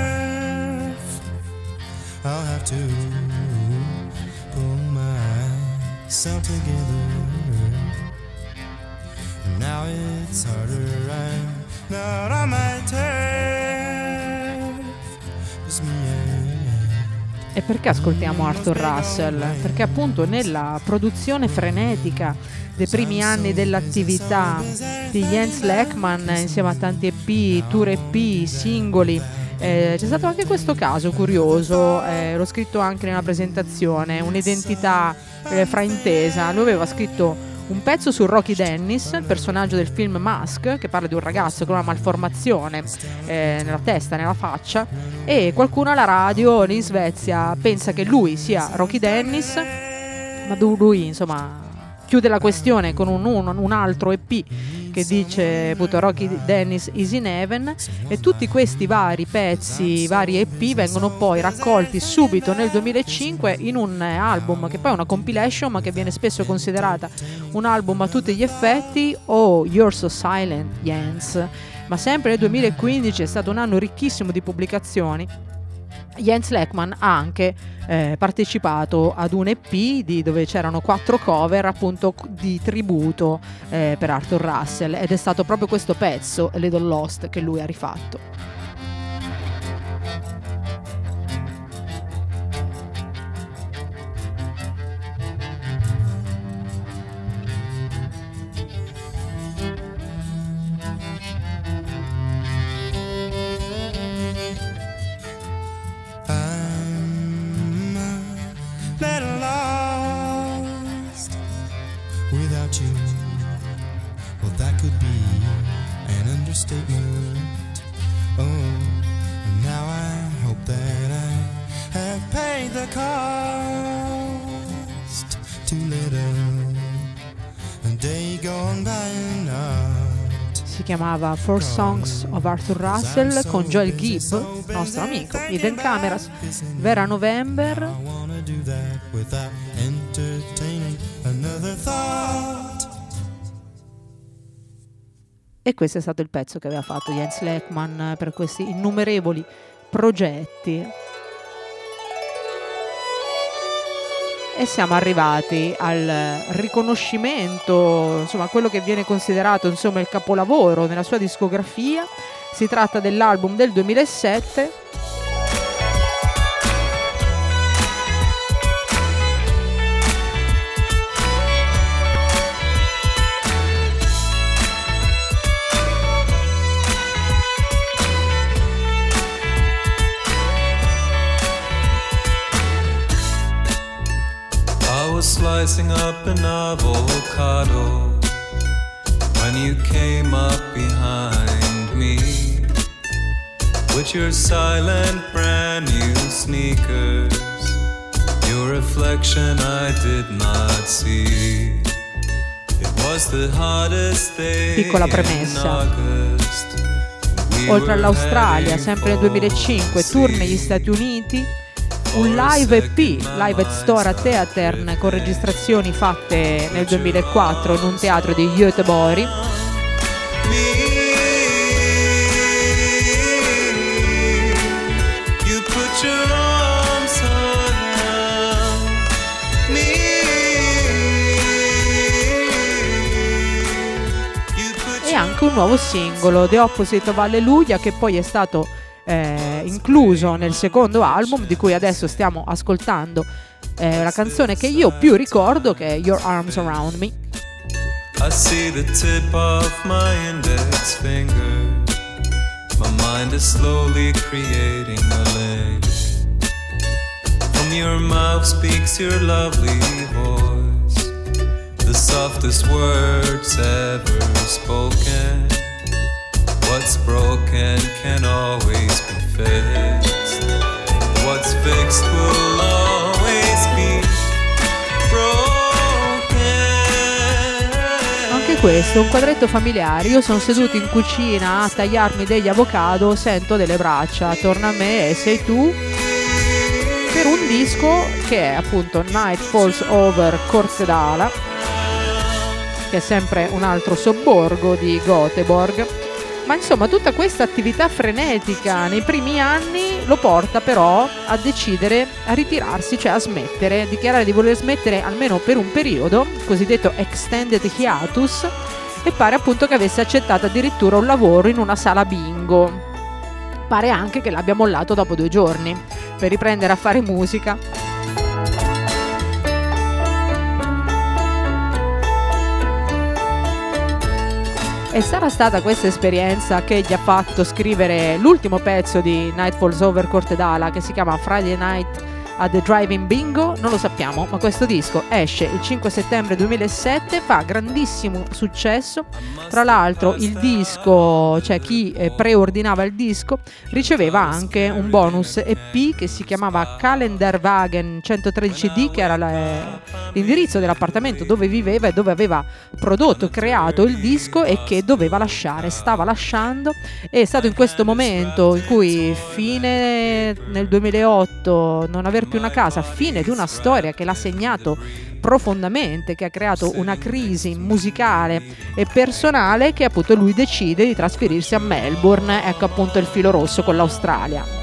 I'll have to pull myself together. Now it's harder, I'm not on my turf. E perché ascoltiamo Arthur Russell? Perché appunto nella produzione frenetica dei primi anni dell'attività di Jens Lekman, insieme a tanti EP, tour EP, singoli, c'è stato anche questo caso curioso, l'ho scritto anche nella presentazione, un'identità fraintesa. Lui aveva scritto un pezzo su Rocky Dennis, il personaggio del film Mask, che parla di un ragazzo con una malformazione nella testa, nella faccia, e qualcuno alla radio lì in Svezia pensa che lui sia Rocky Dennis, ma lui insomma chiude la questione con un altro EP che dice appunto Rocky Dennis is in heaven, e tutti questi vari pezzi, vari EP vengono poi raccolti subito nel 2005 in un album che poi è una compilation, ma che viene spesso considerata un album a tutti gli effetti, o You're So Silent Jens. Ma sempre nel 2015 è stato un anno ricchissimo di pubblicazioni. Jens Lekman ha anche partecipato ad un EP dove c'erano 4 cover appunto di tributo per Arthur Russell, ed è stato proprio questo pezzo, A Little Lost, che lui ha rifatto. Si chiamava Four Songs of Arthur Russell con Joel Gibb, nostro amico, Hidden Cameras, Vera November. E questo è stato il pezzo che aveva fatto Jens Lekman per questi innumerevoli progetti. E siamo arrivati al riconoscimento, insomma, quello che viene considerato insomma il capolavoro nella sua discografia. Si tratta dell'album del 2007. Slicing up an avocado when you came up behind me with your silent brand new sneakers. Your reflection I did not see. It was the hottest day. Piccola premessa. Oltre all'Australia, sempre nel 2005, tour negli Stati Uniti, un live EP, Live at Stora Theatern, con registrazioni fatte nel 2004 in un teatro di Göteborg. E anche un nuovo singolo, The Opposite of Hallelujah, che poi è stato incluso nel secondo album, di cui adesso stiamo ascoltando la canzone che io più ricordo, che è Your Arms Around Me. I see the tip of my index finger. My mind is slowly creating a link. From your mouth speaks your lovely voice, the softest words ever spoken. What's broken can always be fixed. What's fixed will always be broken. Anche questo, un quadretto familiare. Io sono seduto in cucina a tagliarmi degli avocado, sento delle braccia attorno a me e sei tu, per un disco che è appunto Night Falls Over Kortedala, che è sempre un altro sobborgo di Göteborg. Ma insomma, tutta questa attività frenetica nei primi anni lo porta però a decidere a ritirarsi, cioè a smettere, dichiarare di voler smettere almeno per un periodo, cosiddetto extended hiatus, e pare appunto che avesse accettato addirittura un lavoro in una sala bingo. Pare anche che l'abbia mollato dopo 2 giorni per riprendere a fare musica. E sarà stata questa esperienza che gli ha fatto scrivere l'ultimo pezzo di Night Falls Over Kortedala, che si chiama Friday Night at the Drive-In Bingo? Non lo sappiamo, ma questo disco esce il 5 settembre 2007, fa grandissimo successo. Tra l'altro il disco, cioè chi preordinava il disco, riceveva anche un bonus EP che si chiamava Kalenderwagen 113D, che era l'indirizzo dell'appartamento dove viveva e dove aveva prodotto, creato il disco, e che doveva lasciare, stava lasciando. È stato in questo momento in cui, fine nel 2008, non aver più una casa, fine di una storia che l'ha segnato profondamente, che ha creato una crisi musicale e personale, che appunto lui decide di trasferirsi a Melbourne. Ecco appunto il filo rosso con l'Australia.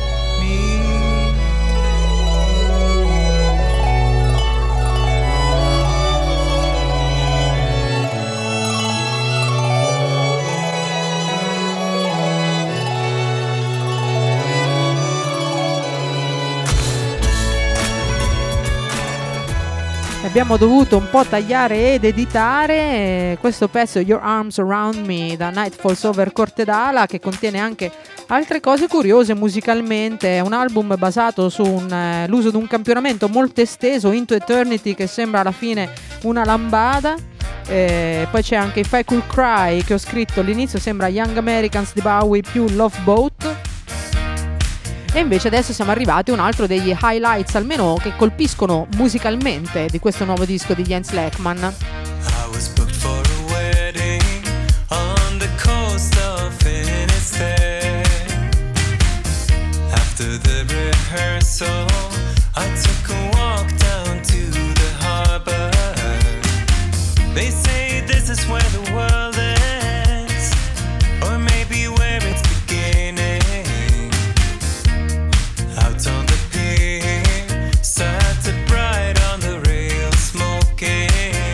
Abbiamo dovuto un po' tagliare ed editare questo pezzo Your Arms Around Me da Night Falls Over Kortedala, che contiene anche altre cose curiose musicalmente. È un album basato sull'uso di un campionamento molto esteso, Into Eternity, che sembra alla fine una lambada. Poi c'è anche If I Could Cry, che ho scritto all'inizio, sembra Young Americans di Bowie più Love Boat. E invece adesso siamo arrivati a un altro degli highlights, almeno che colpiscono musicalmente, di questo nuovo disco di Jens Lekman. I was booked for a wedding on the coast of Finisterre. After the rehearsal, I took a walk down to the harbor. They say this is where the world ends, or maybe where it's beginning. Out on the pier, sat a bride on the rail smoking.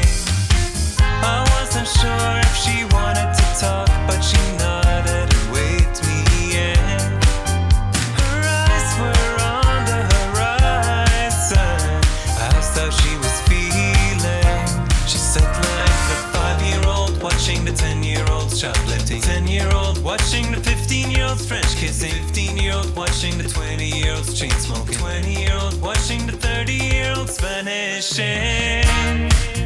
I wasn't sure if she wanted to talk, but she nodded and waved me in. Her eyes were on the horizon. I asked how she was feeling. She said like a 5-year-old watching the 10-year-old shoplifting, 10-year-old watching the 15-year-old French kissing, 15-year-old watching the 20-year-olds chain smoking, 20-year-old watching the 30-year-olds vanishing.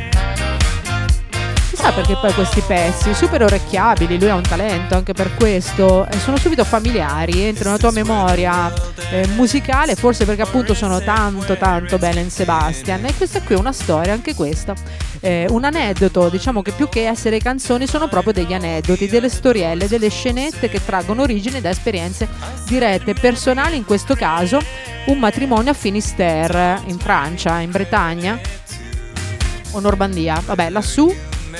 Chissà perché poi questi pezzi super orecchiabili, lui ha un talento anche per questo, sono subito familiari, entrano nella tua memoria musicale, forse perché appunto sono tanto Belen Sebastian. E questa qui è una storia, anche questa, un aneddoto, diciamo che più che essere canzoni sono proprio degli aneddoti, delle storielle, delle scenette che traggono origine da esperienze dirette, personali. In questo caso un matrimonio a Finisterre, in Francia, in Bretagna o Normandia, vabbè, lassù,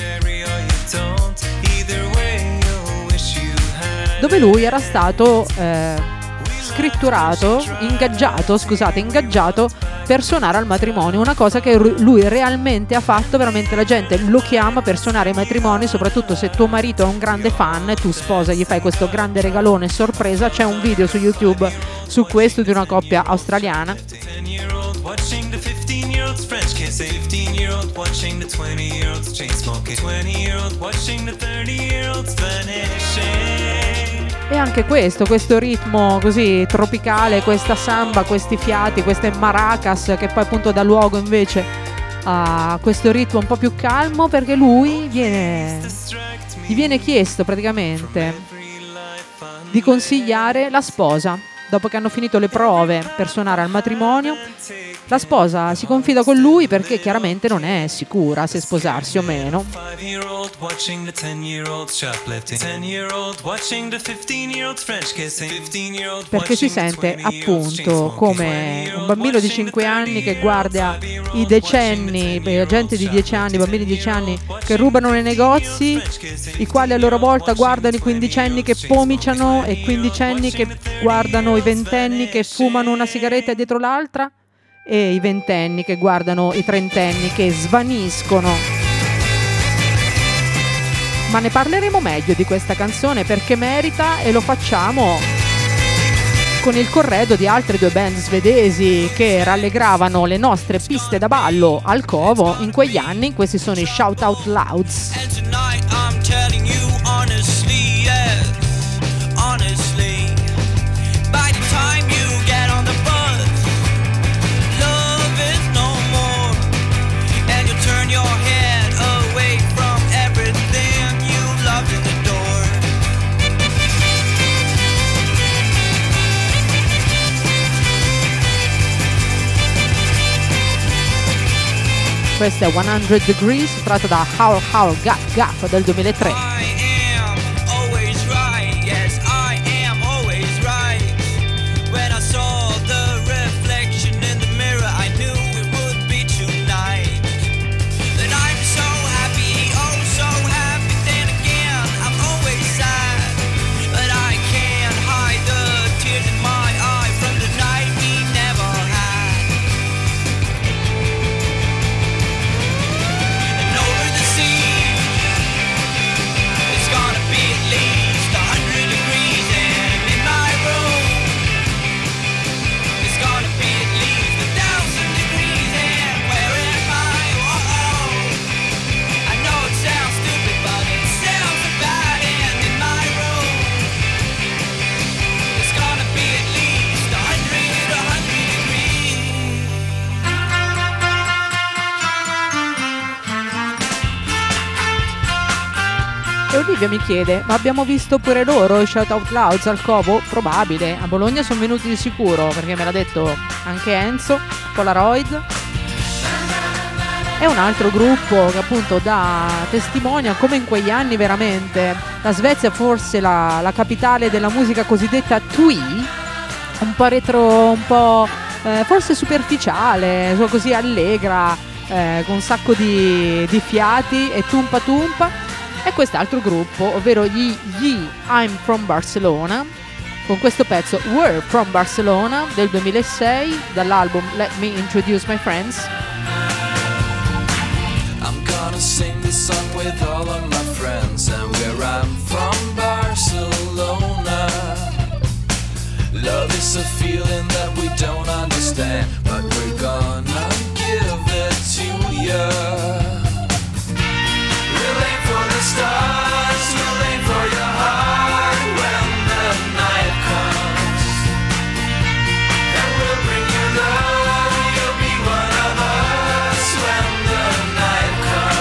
dove lui era stato ingaggiato per suonare al matrimonio, una cosa che lui realmente ha fatto. Veramente la gente lo chiama per suonare ai matrimoni, soprattutto se tuo marito è un grande fan e tu sposa, gli fai questo grande regalone sorpresa. C'è un video su YouTube su questo di una coppia australiana. 15-year-olds French kissing, 15-year-old watching the 20-year-olds chain smoking, 20-year-old watching the 30-year-olds vanishing. E anche questo ritmo così tropicale, questa samba, questi fiati, queste maracas, che poi appunto dà luogo invece a questo ritmo un po' più calmo, perché gli viene chiesto praticamente di consigliare la sposa. Dopo che hanno finito le prove per suonare al matrimonio, la sposa si confida con lui perché chiaramente non è sicura se sposarsi o meno, perché si sente appunto come un bambino di 5 anni che guarda i decenni, gente di 10 anni, bambini di 10 anni che rubano nei negozi, i quali a loro volta guardano i quindicenni che pomiciano e i quindicenni che guardano i ventenni che fumano una sigaretta dietro l'altra, e i ventenni che guardano i trentenni che svaniscono. Ma ne parleremo meglio di questa canzone perché merita, e lo facciamo con il corredo di altre due band svedesi che rallegravano le nostre piste da ballo al Covo in quegli anni. Questi sono i Shout Out Louds. Questa è 100 Degrees, tratta da Howl Howl Gap Gap del 2003. E Olivia mi chiede: ma abbiamo visto pure loro i Shout Out Louds al Covo? Probabile, a Bologna sono venuti di sicuro, perché me l'ha detto anche Enzo, Polaroid. È un altro gruppo che appunto dà testimonia come in quegli anni veramente la Svezia fosse la capitale della musica cosiddetta twee, un po' retro, un po' forse superficiale, così allegra, con un sacco di fiati e tumpa tumpa. E quest'altro gruppo, ovvero gli I'm From Barcelona, con questo pezzo We're From Barcelona del 2006 dall'album Let Me Introduce My Friends. I'm gonna sing this song with all of my friends, and where I'm from Barcelona. Love is a feeling that we don't understand, but we're gonna give it to you. We'll aim for the stars, we'll aim for your heart when the night comes, and we'll bring you love, you'll be one of us when the night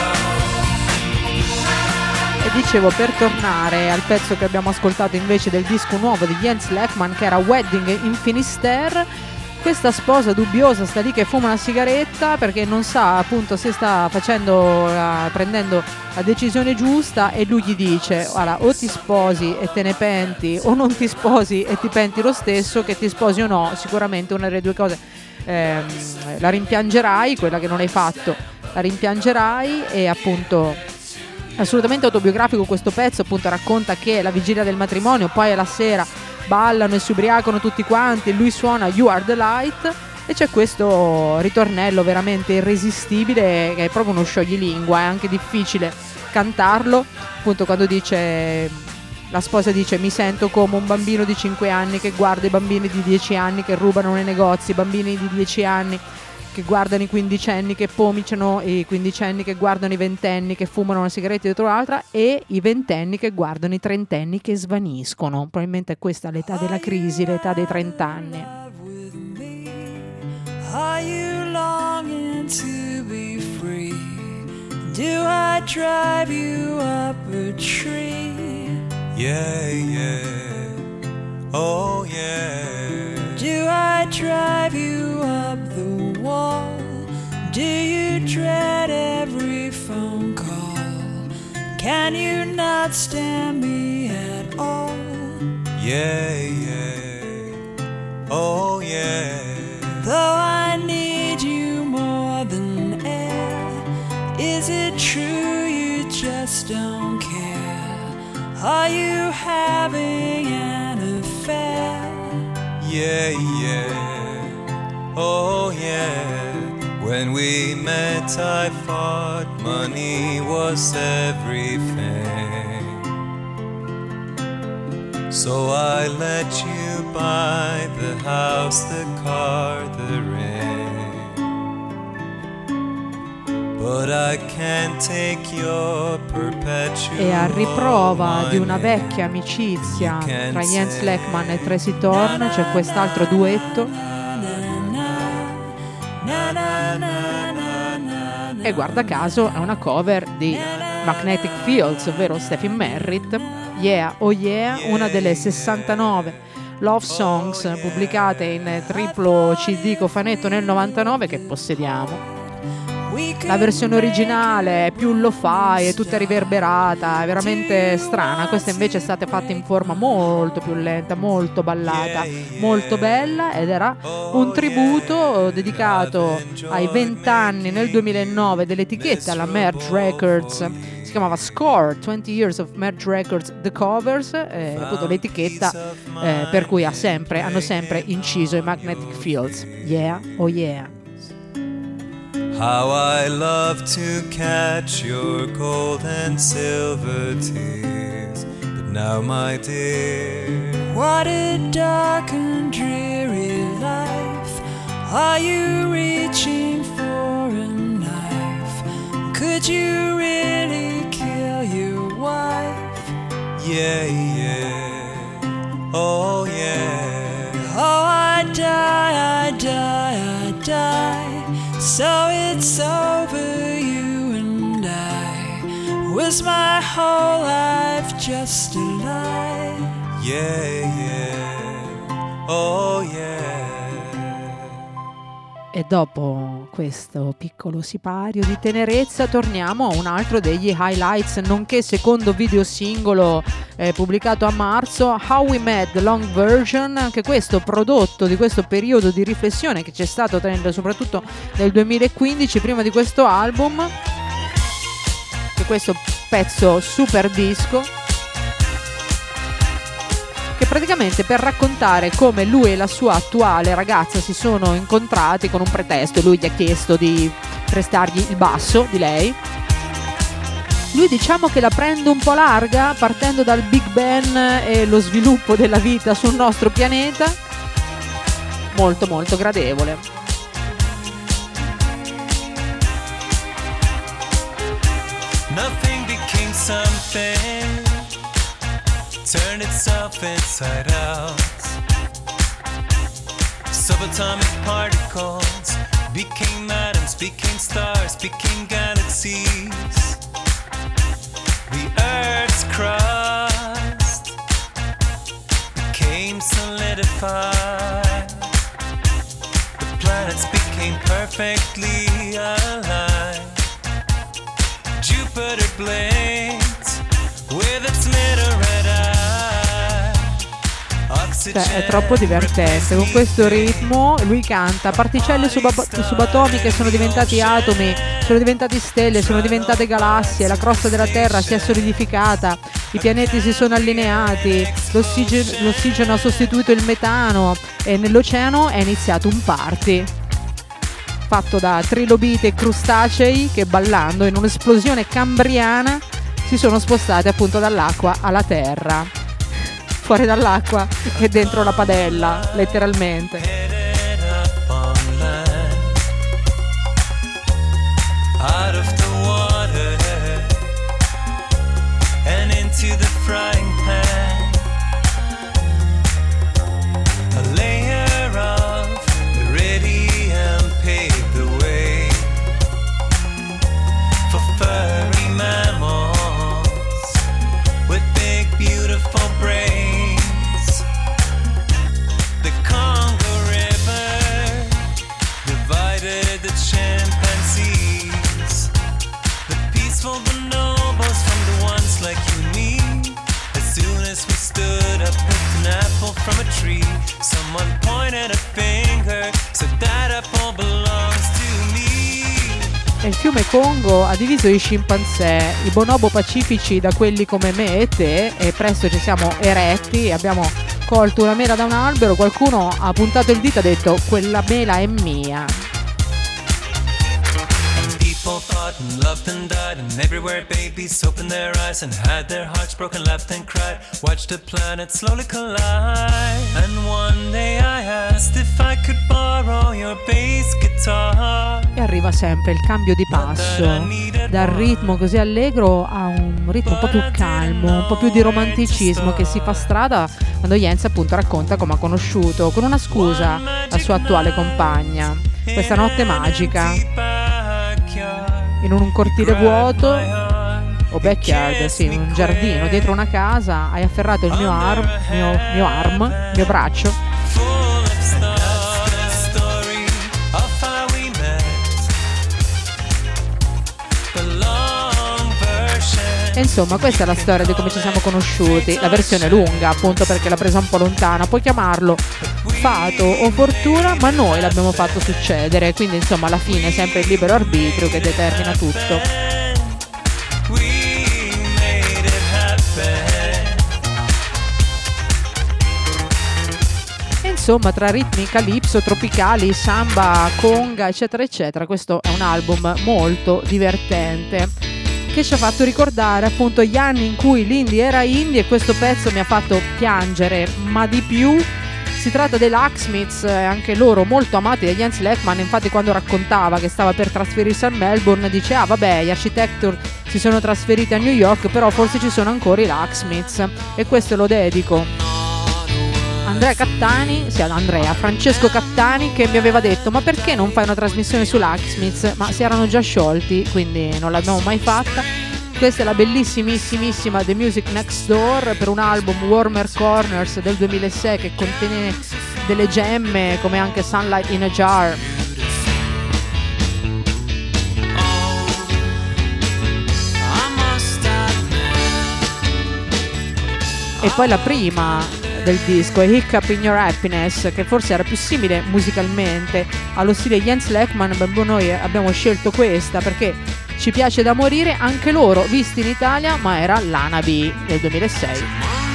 comes. E dicevo, per tornare al pezzo che abbiamo ascoltato invece del disco nuovo di Jens Lekman, che era Wedding in Finisterre, questa sposa dubbiosa sta lì che fuma una sigaretta perché non sa appunto se sta prendendo la decisione giusta, e lui gli dice: guarda, o ti sposi e te ne penti, o non ti sposi e ti penti lo stesso. Che ti sposi o no, sicuramente una delle due cose la rimpiangerai, quella che non hai fatto la rimpiangerai. E appunto assolutamente autobiografico questo pezzo, appunto racconta che la vigilia del matrimonio, poi alla sera ballano e si ubriacano tutti quanti e lui suona You Are the Light, e c'è questo ritornello veramente irresistibile che è proprio uno scioglilingua, è anche difficile cantarlo, appunto quando dice, la sposa dice: mi sento come un bambino di 5 anni che guarda i bambini di 10 anni che rubano nei negozi, i bambini di 10 anni che guardano i quindicenni che pomiciano, i quindicenni che guardano i ventenni che fumano una sigaretta dietro l'altra, e i ventenni che guardano i trentenni che svaniscono. Probabilmente è questa l'età della crisi, l'età dei 30 anni. Are you longing to be free? Do I drive you up a tree? Yeah, yeah. Oh, yeah. Do I drive you up the wall? Do you dread every phone call? Can you not stand me at all? Yeah, yeah. Oh, yeah. Though I need you more than air, is it true you just don't care? Are you having an affair? Yeah, yeah. Oh, yeah. When we met, I thought money was everything. So I let you buy the house, the car, the ring. But I can't take your perpetual. E a riprova di una vecchia amicizia tra Jens Lekman e Tracy Thorn c'è quest'altro duetto. E guarda caso è una cover di Magnetic Fields, ovvero Stephen Merritt. Yeah, oh yeah, una delle 69 love songs pubblicate in triplo CD cofanetto nel 99 che possediamo. La versione originale è più lo-fi, è tutta riverberata, è veramente strana. Questa invece è stata fatta in forma molto più lenta, molto ballata, molto bella, ed era un tributo dedicato ai 20 anni nel 2009 dell'etichetta, la Merge Records. Si chiamava Score, 20 Years of Merge Records, The Covers, appunto l'etichetta per cui hanno sempre inciso i Magnetic Fields. Yeah, oh yeah. How I love to catch your gold and silver tears. But now, my dear, what a dark and dreary life. Are you reaching for a knife? Could you really kill your wife? yeah, yeah. Oh, yeah. Oh, I die, I die, I die. So it's over, you and I. Was my whole life just a lie? Yeah, yeah. Oh, yeah. E dopo questo piccolo sipario di tenerezza torniamo a un altro degli highlights, nonché secondo video singolo pubblicato a marzo, How We Met, The Long Version, anche questo prodotto di questo periodo di riflessione che c'è stato soprattutto nel 2015 prima di questo album, che questo pezzo super disco, che praticamente per raccontare come lui e la sua attuale ragazza si sono incontrati con un pretesto. Lui gli ha chiesto di prestargli il basso di lei. Lui diciamo che la prende un po' larga, partendo dal Big Bang e lo sviluppo della vita sul nostro pianeta. Molto molto gradevole. Nothing became something, turned itself inside out. Subatomic particles became atoms, became stars, became galaxies. The Earth's crust became solidified. The planets became perfectly aligned. Jupiter blinked with its little red eye. Cioè, è troppo divertente. Con questo ritmo lui canta: particelle subatomiche sono diventati atomi, sono diventati stelle, sono diventate galassie, la crosta della Terra si è solidificata, i pianeti si sono allineati, l'ossigeno ha sostituito il metano e nell'oceano è iniziato un party fatto da trilobiti e crustacei che, ballando in un'esplosione cambriana, si sono spostati appunto dall'acqua alla terra, fuori dall'acqua e dentro la padella, letteralmente. out of the water and into the frying pan. A layer of iridium paved the way for furry mammals with big beautiful brains. The Congo River divided the chimpanzees, the peaceful bonobos from the ones like you and me. As soon as we stood up, picked an apple from a tree, someone pointed a finger, said that apple belongs to me. E il fiume Congo ha diviso i scimpanzé, i bonobo pacifici da quelli come me e te, e presto ci siamo eretti e abbiamo colto una mela da un albero. Qualcuno ha puntato il dito e ha detto: quella mela è mia. People fought and loved and died, and everywhere babies opened their eyes and had their hearts broken, laughed and cried, watched the planet slowly collide. And one day I asked if I could borrow your bass guitar. E arriva sempre il cambio di passo, dal ritmo così allegro a un ritmo un po' più calmo, un po' più di romanticismo che si fa strada quando Jens appunto racconta come ha conosciuto, con una scusa, la sua attuale compagna. Questa notte magica in un cortile vuoto o backyard, sì, un giardino dietro una casa, hai afferrato il mio braccio. E insomma, questa è la storia di come ci siamo conosciuti, la versione lunga, appunto perché l'ha presa un po' lontana. Puoi chiamarlo fato o fortuna, ma noi l'abbiamo fatto succedere, quindi insomma alla fine è sempre il libero arbitrio che determina tutto. E insomma, tra ritmi calypso, tropicali, samba, conga, eccetera eccetera, questo è un album molto divertente che ci ha fatto ricordare appunto gli anni in cui l'indie era indie, e questo pezzo mi ha fatto piangere, ma di più. Si tratta dei Locksmiths, anche loro molto amati da Jens Lekman. Infatti quando raccontava che stava per trasferirsi a Melbourne dice: ah vabbè, gli Architecture si sono trasferiti a New York, però forse ci sono ancora i Locksmiths, e questo lo dedico Francesco Cattani, che mi aveva detto: ma perché non fai una trasmissione su Locksmiths? Ma si erano già sciolti, quindi non l'abbiamo mai fatta. Questa è la bellissimissima The Music Next Door per un album Warmer Corners del 2006 che contiene delle gemme come anche Sunlight in a Jar. E poi la prima del disco è Hiccup in Your Happiness, che forse era più simile musicalmente allo stile Jens Lekman, ma noi abbiamo scelto questa perché ci piace da morire, anche loro visti in Italia, ma era l'Ana B del 2006.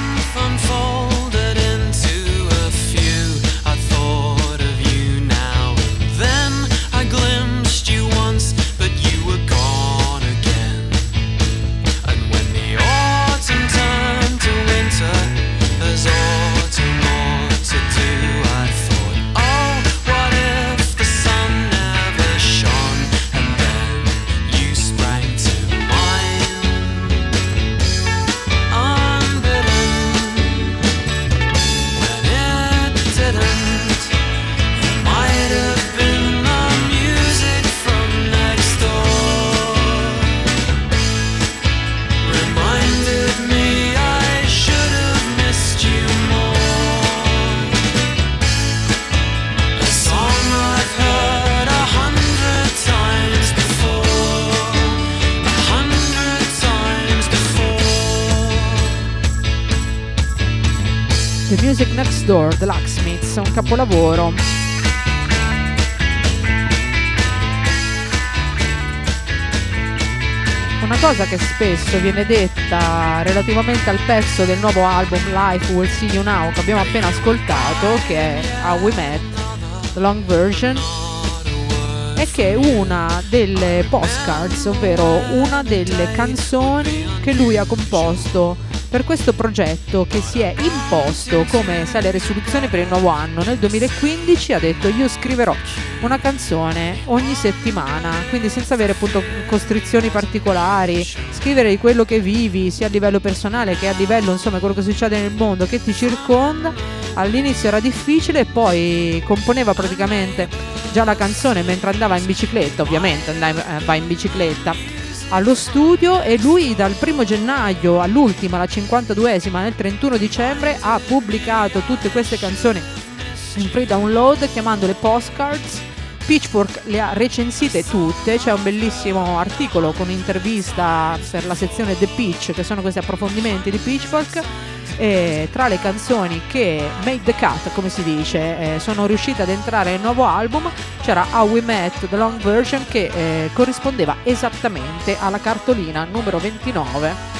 The Music Next Door, The Locksmiths, un capolavoro. Una cosa che spesso viene detta relativamente al pezzo del nuovo album Life Will See You Now che abbiamo appena ascoltato, che è How We Met, The Long Version, è che è una delle postcards, ovvero una delle canzoni che lui ha composto per questo progetto che si è imposto come sai le risoluzioni per il nuovo anno. Nel 2015 ha detto: io scriverò una canzone ogni settimana, quindi senza avere appunto costrizioni particolari, scrivere di quello che vivi sia a livello personale che a livello insomma quello che succede nel mondo che ti circonda. All'inizio era difficile, poi componeva praticamente già la canzone mentre andava in bicicletta, ovviamente va in bicicletta allo studio, e lui dal 1 gennaio all'ultima, la 52esima, nel 31 dicembre ha pubblicato tutte queste canzoni in free download chiamandole Postcards. Pitchfork le ha recensite tutte, c'è un bellissimo articolo con un'intervista per la sezione The Pitch, che sono questi approfondimenti di Pitchfork. E tra le canzoni che made the cut, come si dice, sono riuscite ad entrare nel nuovo album, c'era How We Met, The Long Version, che corrispondeva esattamente alla cartolina numero 29.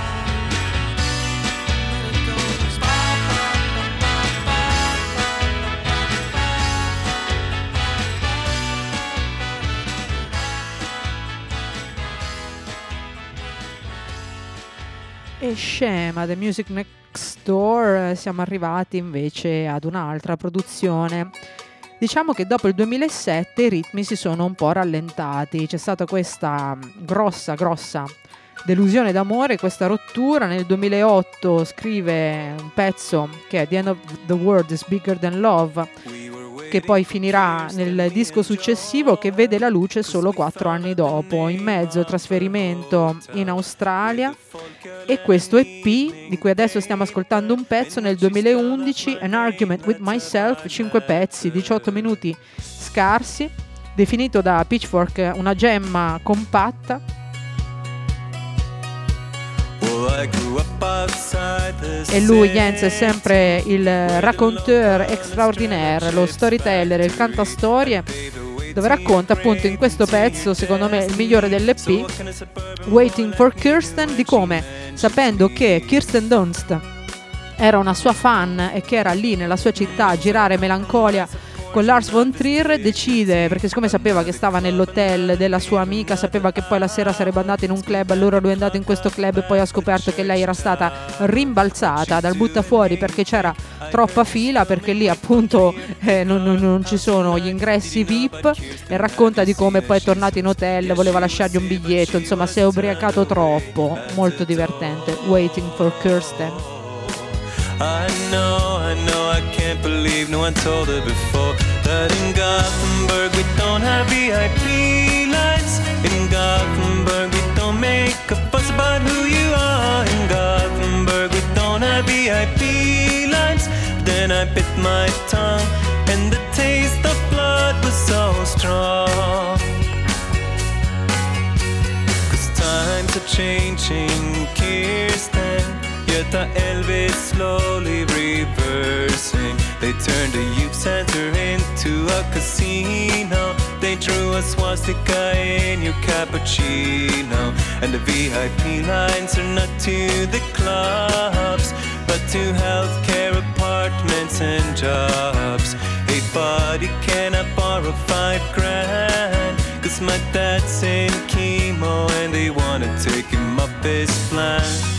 E scema The Music Next Door, siamo arrivati invece ad un'altra produzione. Diciamo che dopo il 2007 i ritmi si sono un po' rallentati, c'è stata questa grossa delusione d'amore, questa rottura. Nel 2008 scrive un pezzo che è The End of the World is Bigger Than Love, che poi finirà nel disco successivo, che vede la luce solo 4 anni dopo. In mezzo trasferimento in Australia e questo EP di cui adesso stiamo ascoltando un pezzo nel 2011, An Argument with Myself, 5 pezzi, 18 minuti scarsi, definito da Pitchfork una gemma compatta. E lui, Jens, è sempre il raconteur extraordinaire, lo storyteller, il cantastorie, dove racconta appunto in questo pezzo, secondo me il migliore dell'EP, Waiting for Kirsten, di come, sapendo che Kirsten Dunst era una sua fan e che era lì nella sua città a girare Melancolia con Lars von Trier, decide, perché siccome sapeva che stava nell'hotel della sua amica, sapeva che poi la sera sarebbe andata in un club, allora lui è andato in questo club e poi ha scoperto che lei era stata rimbalzata dal buttafuori perché c'era troppa fila, perché lì appunto non ci sono gli ingressi VIP, e racconta di come poi è tornato in hotel, voleva lasciargli un biglietto, insomma si è ubriacato troppo. Molto divertente. Waiting for Kirsten. I know, I can't believe no one told her before that in Gothenburg we don't have VIP lines. In Gothenburg we don't make a fuss about who you are. In Gothenburg we don't have VIP lines. Then I bit my tongue and the taste of blood was so strong. 'Cause times are changing, Kirsten. Yet the Elvis slowly reversing. They turned a youth center into a casino. They drew a swastika in your cappuccino. And the VIP lines are not to the clubs, but to healthcare, apartments and jobs. Hey buddy, can I borrow $5,000? 'Cause my dad's in chemo and they wanna take him up his plan.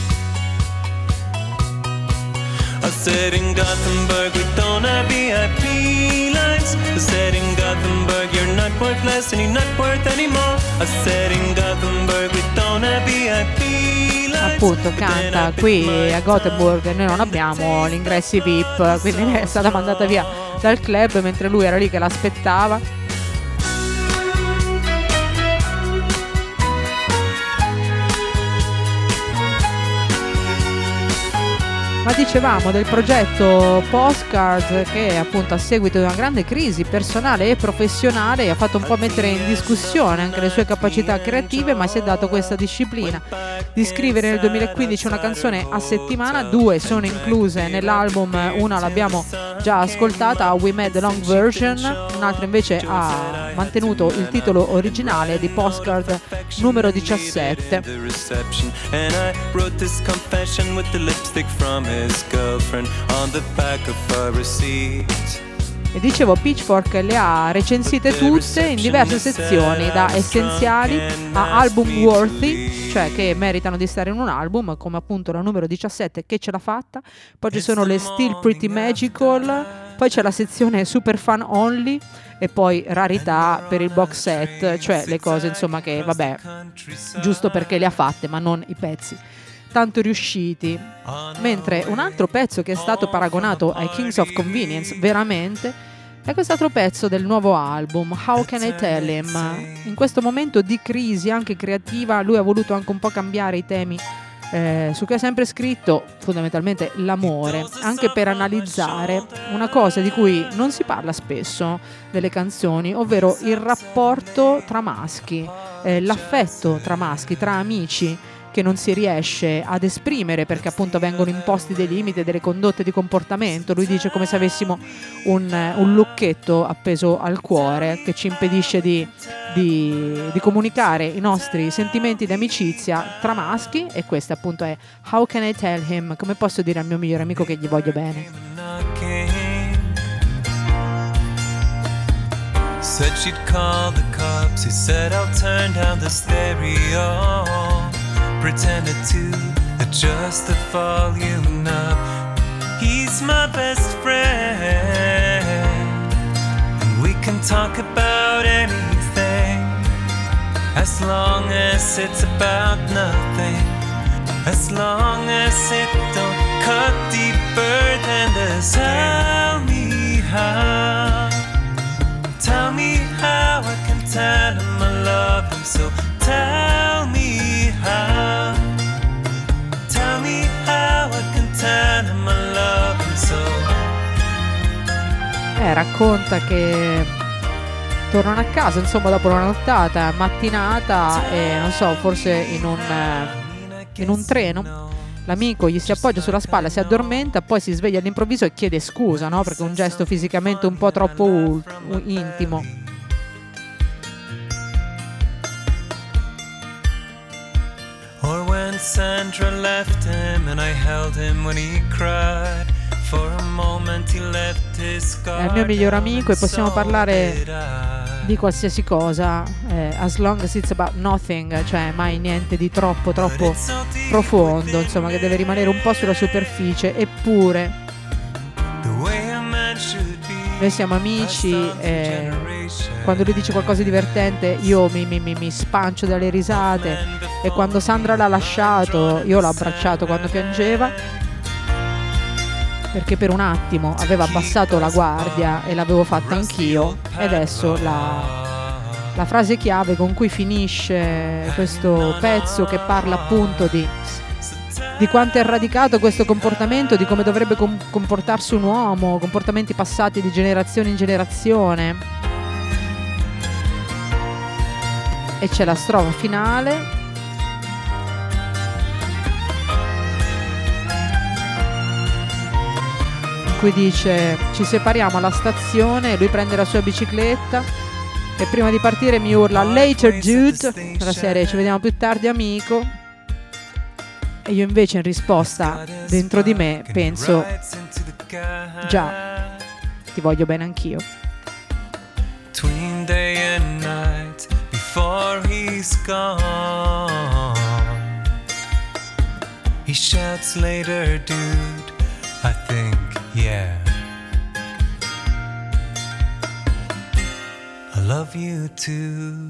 I said in Gothenburg we don't have VIP lines. I said in Gothenburg you're not worth less and you're not worth anymore. I said in Gothenburg we don't have VIP lines. Appunto canta qui a Gothenburg, noi non abbiamo gli ingressi VIP, quindi è stata mandata via dal club mentre lui era lì che l'aspettava. Ma dicevamo del progetto Postcards, che appunto a seguito di una grande crisi personale e professionale ha fatto un po' mettere in discussione anche le sue capacità creative, ma si è dato questa disciplina di scrivere nel 2015 una canzone a settimana. 2 sono incluse nell'album, una l'abbiamo già ascoltata, We Made the Long Version, un'altra invece ha mantenuto il titolo originale di Postcard numero 17. His girlfriend on the back of a receipt. E dicevo, Pitchfork le ha recensite tutte in diverse sezioni, da essenziali a album worthy, cioè che meritano di stare in un album, come appunto la numero 17 che ce l'ha fatta. Poi ci sono le Still Pretty Magical, poi c'è la sezione super fan only e poi rarità per il box set, cioè le cose insomma che vabbè, giusto perché le ha fatte ma non i pezzi tanto riusciti. Mentre un altro pezzo che è stato paragonato ai Kings of Convenience veramente è quest'altro pezzo del nuovo album, How Can I Tell Him. In questo momento di crisi anche creativa lui ha voluto anche un po' cambiare i temi su cui ha sempre scritto, fondamentalmente l'amore, anche per analizzare una cosa di cui non si parla spesso nelle canzoni, ovvero il rapporto tra maschi, l'affetto tra maschi, tra amici, che non si riesce ad esprimere perché appunto vengono imposti dei limiti, delle condotte di comportamento. Lui dice come se avessimo un lucchetto appeso al cuore che ci impedisce di comunicare i nostri sentimenti di amicizia tra maschi, e questa appunto è How Can I Tell Him, come posso dire al mio migliore amico che gli voglio bene. Said she'd call the cops, he said I'll turn down the stereo, pretended to adjust the volume up. He's my best friend, and we can talk about anything, as long as it's about nothing, as long as it don't cut deeper than the skin. Tell me how I can tell him I love him so. Tell me how. Tell me how I can tell him I love him so. Racconta che tornano a casa insomma dopo una nottata mattinata e non so, forse in un treno. L'amico gli si appoggia sulla spalla, si addormenta, poi si sveglia all'improvviso e chiede scusa, no? Perché è un gesto fisicamente un po' troppo intimo. Or when Sandra left him and I held him when he cried. For a moment he left his scar. È il mio migliore amico e possiamo parlare di qualsiasi cosa, as long as it's about nothing, cioè mai niente di troppo profondo, insomma, che deve rimanere un po' sulla superficie. Eppure noi siamo amici e quando lui dice qualcosa di divertente io mi spancio dalle risate, e quando Sandra l'ha lasciato io l'ho abbracciato quando piangeva, perché per un attimo aveva abbassato la guardia e l'avevo fatta anch'io. E adesso la frase chiave con cui finisce questo pezzo, che parla appunto di quanto è radicato questo comportamento, di come dovrebbe comportarsi un uomo, comportamenti passati di generazione in generazione. E c'è la strofa finale in cui dice: ci separiamo alla stazione, lui prende la sua bicicletta e prima di partire mi urla "Later dude", della serie "ci vediamo più tardi amico", e io invece in risposta dentro di me penso: già, ti voglio bene anch'io. Between day and night before he's gone, he shouts "later dude", I think, yeah, I love you too.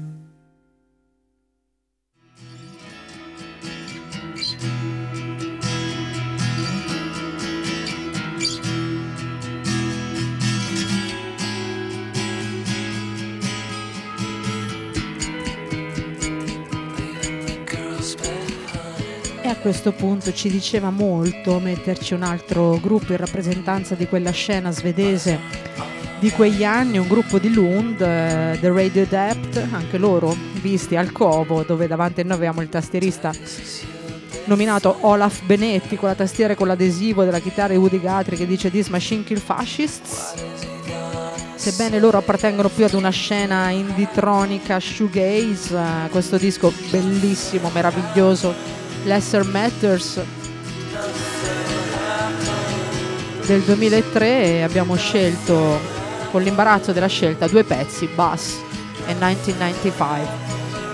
E a questo punto ci diceva molto metterci un altro gruppo in rappresentanza di quella scena svedese di quegli anni, un gruppo di Lund, The Radio Adept, anche loro visti al Covo, dove davanti a noi avevamo il tastierista nominato Olaf Benetti con la tastiera e con l'adesivo della chitarra di Woody Guthrie che dice "This Machine Kill Fascists". Sebbene loro appartengono più ad una scena indie-tronica shoegaze, questo disco bellissimo, meraviglioso, Lesser Matters del 2003, abbiamo scelto con l'imbarazzo della scelta, due pezzi, Bus e 1995.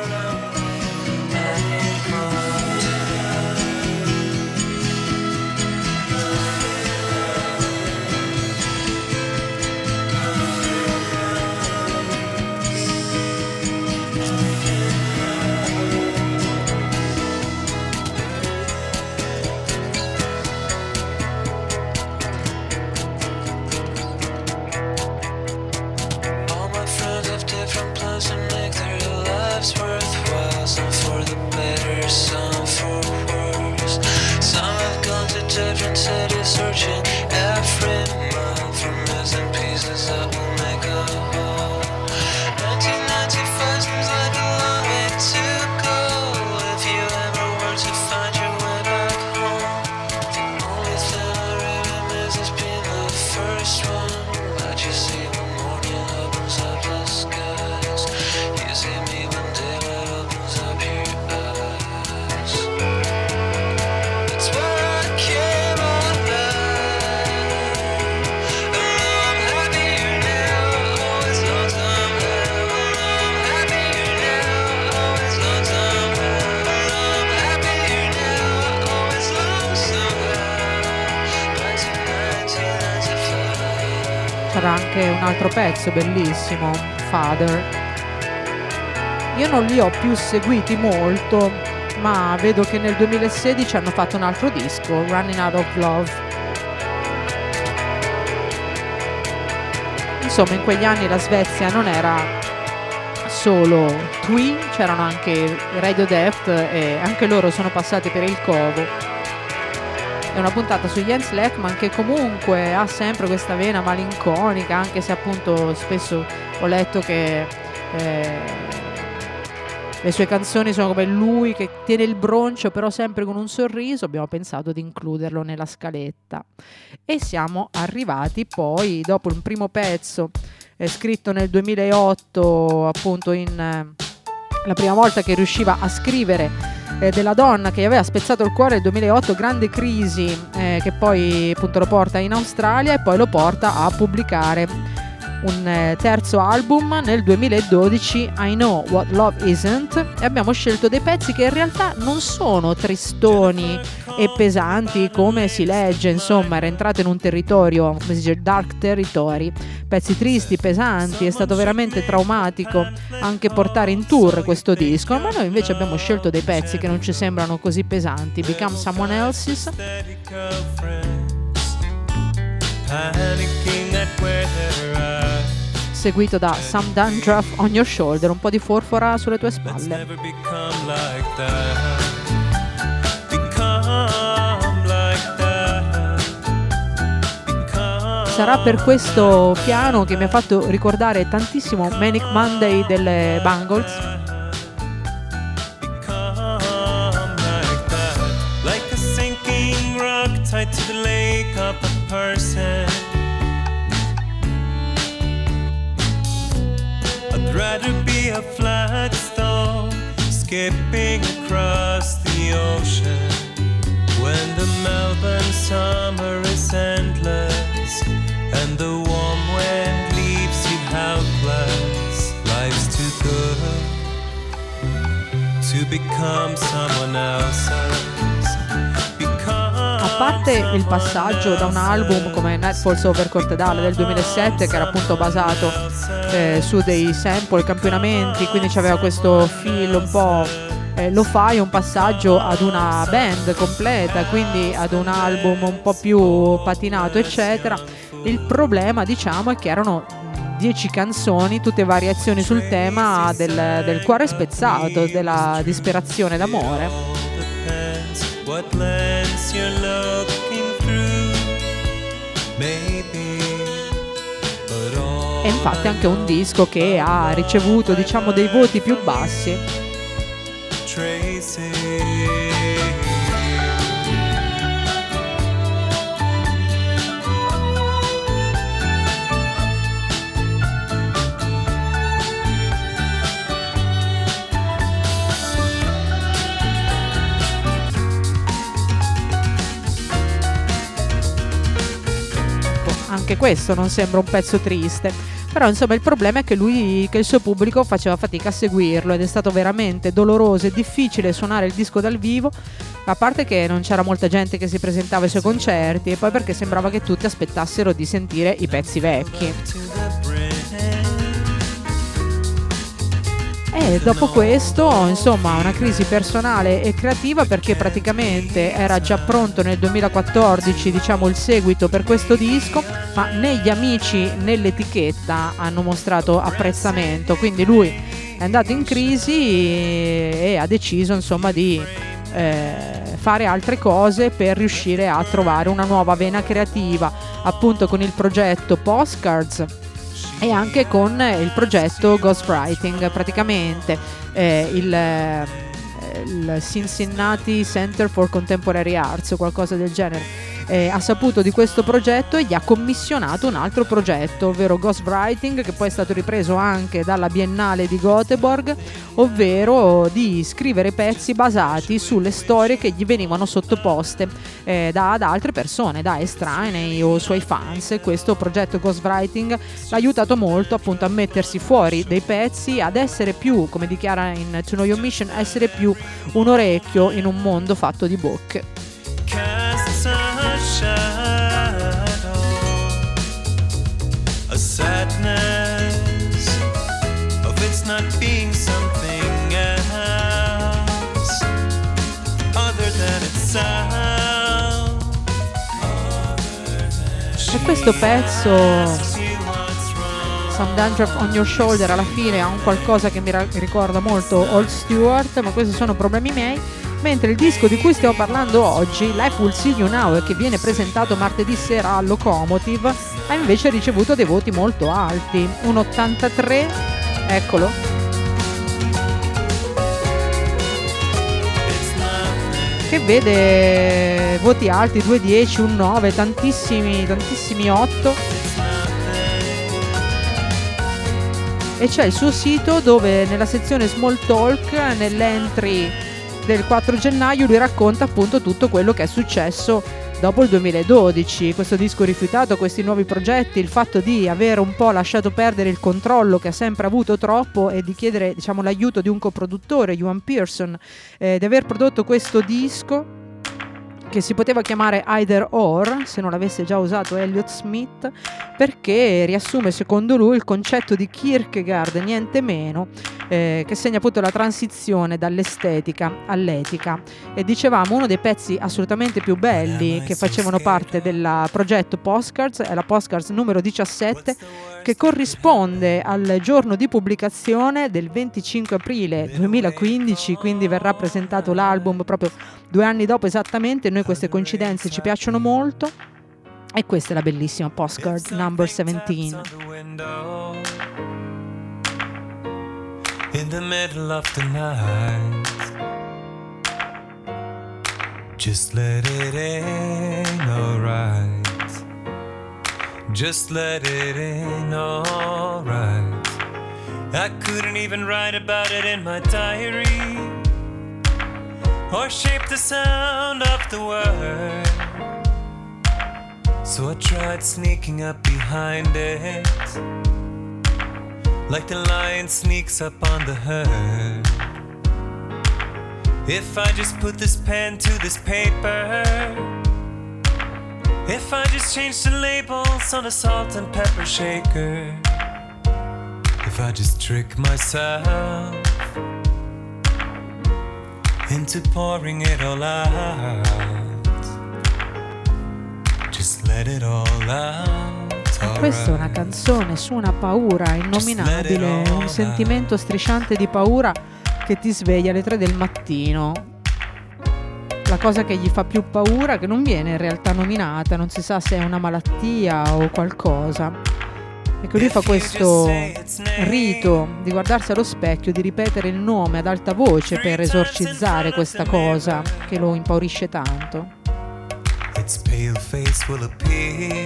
C'era anche un altro pezzo bellissimo, Father. Io non li ho più seguiti molto, ma vedo che nel 2016 hanno fatto un altro disco, Running Out of Love. Insomma, in quegli anni la Svezia non era solo Twee, c'erano anche Radiohead e anche loro sono passati per il covo. È una puntata su Jens Lekman che comunque ha sempre questa vena malinconica, anche se appunto spesso ho letto che le sue canzoni sono come lui che tiene il broncio però sempre con un sorriso. Abbiamo pensato di includerlo nella scaletta e siamo arrivati poi dopo un primo pezzo scritto nel 2008, appunto la prima volta che riusciva a scrivere della donna che gli aveva spezzato il cuore nel 2008, grande crisi che poi appunto lo porta in Australia e poi lo porta a pubblicare un terzo album nel 2012, I Know What Love Isn't, e abbiamo scelto dei pezzi che in realtà non sono tristoni e pesanti come si legge, insomma era entrato in un territorio, come si dice, dark territory, pezzi tristi, pesanti, è stato veramente traumatico anche portare in tour questo disco, ma noi invece abbiamo scelto dei pezzi che non ci sembrano così pesanti, Become Someone Else's, seguito da Some Dandruff on Your Shoulder, un po' di forfora sulle tue spalle. Sarà per questo piano che mi ha fatto ricordare tantissimo Manic Monday delle Bangles. I'd rather be a flagstone skipping across the ocean when the Melbourne summer is endless and the warm wind leaves you helpless. Life's too good to become someone else's. A parte il passaggio da un album come Night Falls Over Cortedale del 2007 che era appunto basato su dei sample, campionamenti, quindi c'aveva questo feel un po' lo fai, un passaggio ad una band completa, quindi ad un album un po' più patinato eccetera. Il problema diciamo è che erano 10 canzoni, tutte variazioni sul tema del cuore spezzato, della disperazione d'amore. What lens you're looking through, maybe, but all E infatti anche un disco che ha ricevuto diciamo dei voti più bassi. Tracy. Anche questo non sembra un pezzo triste. Però insomma il problema è che il suo pubblico faceva fatica a seguirlo, ed è stato veramente doloroso e difficile suonare il disco dal vivo, a parte che non c'era molta gente che si presentava ai suoi concerti, e poi perché sembrava che tutti aspettassero di sentire i pezzi vecchi. E dopo questo, insomma, una crisi personale e creativa, perché praticamente era già pronto nel 2014, diciamo, il seguito per questo disco, ma né gli amici né l'etichetta hanno mostrato apprezzamento, quindi lui è andato in crisi e ha deciso, insomma, di fare altre cose per riuscire a trovare una nuova vena creativa, appunto con il progetto Postcards e anche con il progetto Ghostwriting, praticamente il Cincinnati Center for Contemporary Arts o qualcosa del genere. Ha saputo di questo progetto e gli ha commissionato un altro progetto, ovvero Ghostwriting, che poi è stato ripreso anche dalla Biennale di Göteborg, ovvero di scrivere pezzi basati sulle storie che gli venivano sottoposte da altre persone, da estranei o suoi fans. E questo progetto Ghostwriting l'ha aiutato molto, appunto, a mettersi fuori dei pezzi, ad essere più, come dichiara in To Know Your Mission, essere più un orecchio in un mondo fatto di bocche. A sadness of it's not being something else other than itself. E questo pezzo, Some Dandruff on Your Shoulder, alla fine ha un qualcosa che mi ricorda molto Old Stewart, ma questi sono problemi miei. Mentre il disco di cui stiamo parlando oggi, Life Will See You Now, che viene presentato martedì sera al Locomotive, ha invece ricevuto dei voti molto alti, un 83, eccolo, che vede voti alti, 2 10, un 9, tantissimi 8. E c'è il suo sito dove nella sezione Small Talk, nell'entry del 4 gennaio, lui racconta appunto tutto quello che è successo dopo il 2012, questo disco rifiutato, questi nuovi progetti, il fatto di avere un po' lasciato perdere il controllo che ha sempre avuto troppo e di chiedere, diciamo, l'aiuto di un coproduttore, Ewan Pearson, di aver prodotto questo disco che si poteva chiamare Either Or, se non l'avesse già usato Elliott Smith, perché riassume secondo lui il concetto di Kierkegaard, niente meno, che segna appunto la transizione dall'estetica all'etica. E dicevamo, uno dei pezzi assolutamente più belli che facevano parte del progetto Postcards è la Postcards numero 17, che corrisponde al giorno di pubblicazione del 25 aprile 2015, quindi verrà presentato l'album proprio 2 anni dopo esattamente. Noi queste coincidenze ci piacciono molto, e questa è la bellissima Postcard number 17. In the middle of the night, just let it in, alright. Just let it in, alright. I couldn't even write about it in my diary, or shape the sound of the word. So I tried sneaking up behind it, like the lion sneaks up on the herd. If I just put this pen to this paper, if I just change the labels on a salt and pepper shaker, if I just trick myself into pouring it all out, just let it all out. Questa è una canzone su una paura innominabile, un sentimento strisciante di paura che ti sveglia alle 3 del mattino. La cosa che gli fa più paura, che non viene in realtà nominata, non si sa se è una malattia o qualcosa, e che lui fa questo rito di guardarsi allo specchio, di ripetere il nome ad alta voce per esorcizzare questa cosa che lo impaurisce tanto. Its pale face will appear,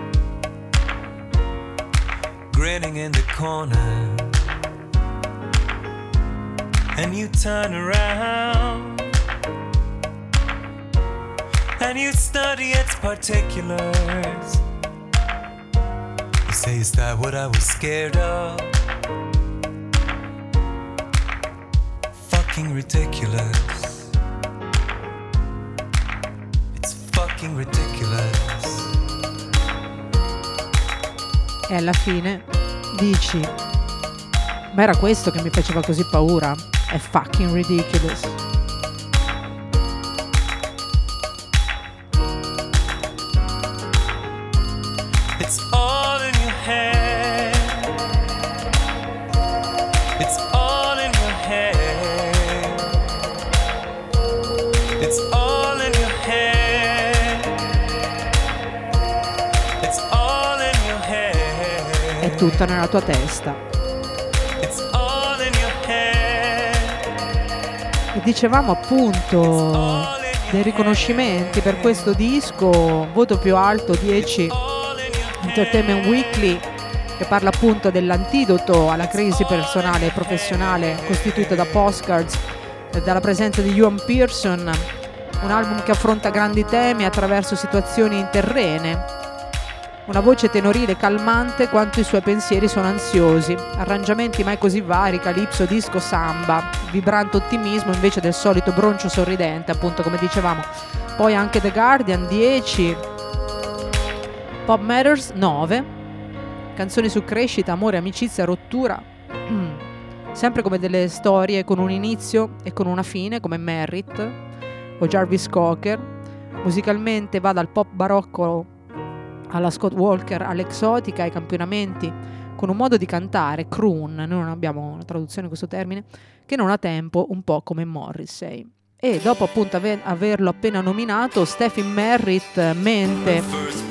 grinning in the corner, and you turn around and you study its particulars. You say, is that what I was scared of? Fucking ridiculous. It's fucking ridiculous. E alla fine dici: ma era questo che mi faceva così paura? È fucking ridiculous. It's all in your head. It's all in your head. It's all in your head. It's all in your head. È tutta nella tua testa. It's all in your head. E dicevamo appunto dei riconoscimenti per questo disco, voto più alto 10 Entertainment Weekly, che parla appunto dell'antidoto alla crisi personale e professionale costituita da Postcards, dalla presenza di Ewan Pearson, un album che affronta grandi temi attraverso situazioni interrene, una voce tenorile calmante quanto i suoi pensieri sono ansiosi, arrangiamenti mai così vari, calypso, disco, samba, vibrante ottimismo invece del solito broncio sorridente, appunto come dicevamo. Poi anche The Guardian 10, Pop Matters 9, canzoni su crescita, amore, amicizia, rottura, sempre come delle storie con un inizio e con una fine, come Merritt o Jarvis Cocker. Musicalmente va dal pop barocco alla Scott Walker, all'exotica, ai campionamenti, con un modo di cantare, croon, noi non abbiamo una traduzione di questo termine, che non ha tempo, un po' come Morrissey. E dopo appunto averlo appena nominato, Stephen Merritt, mente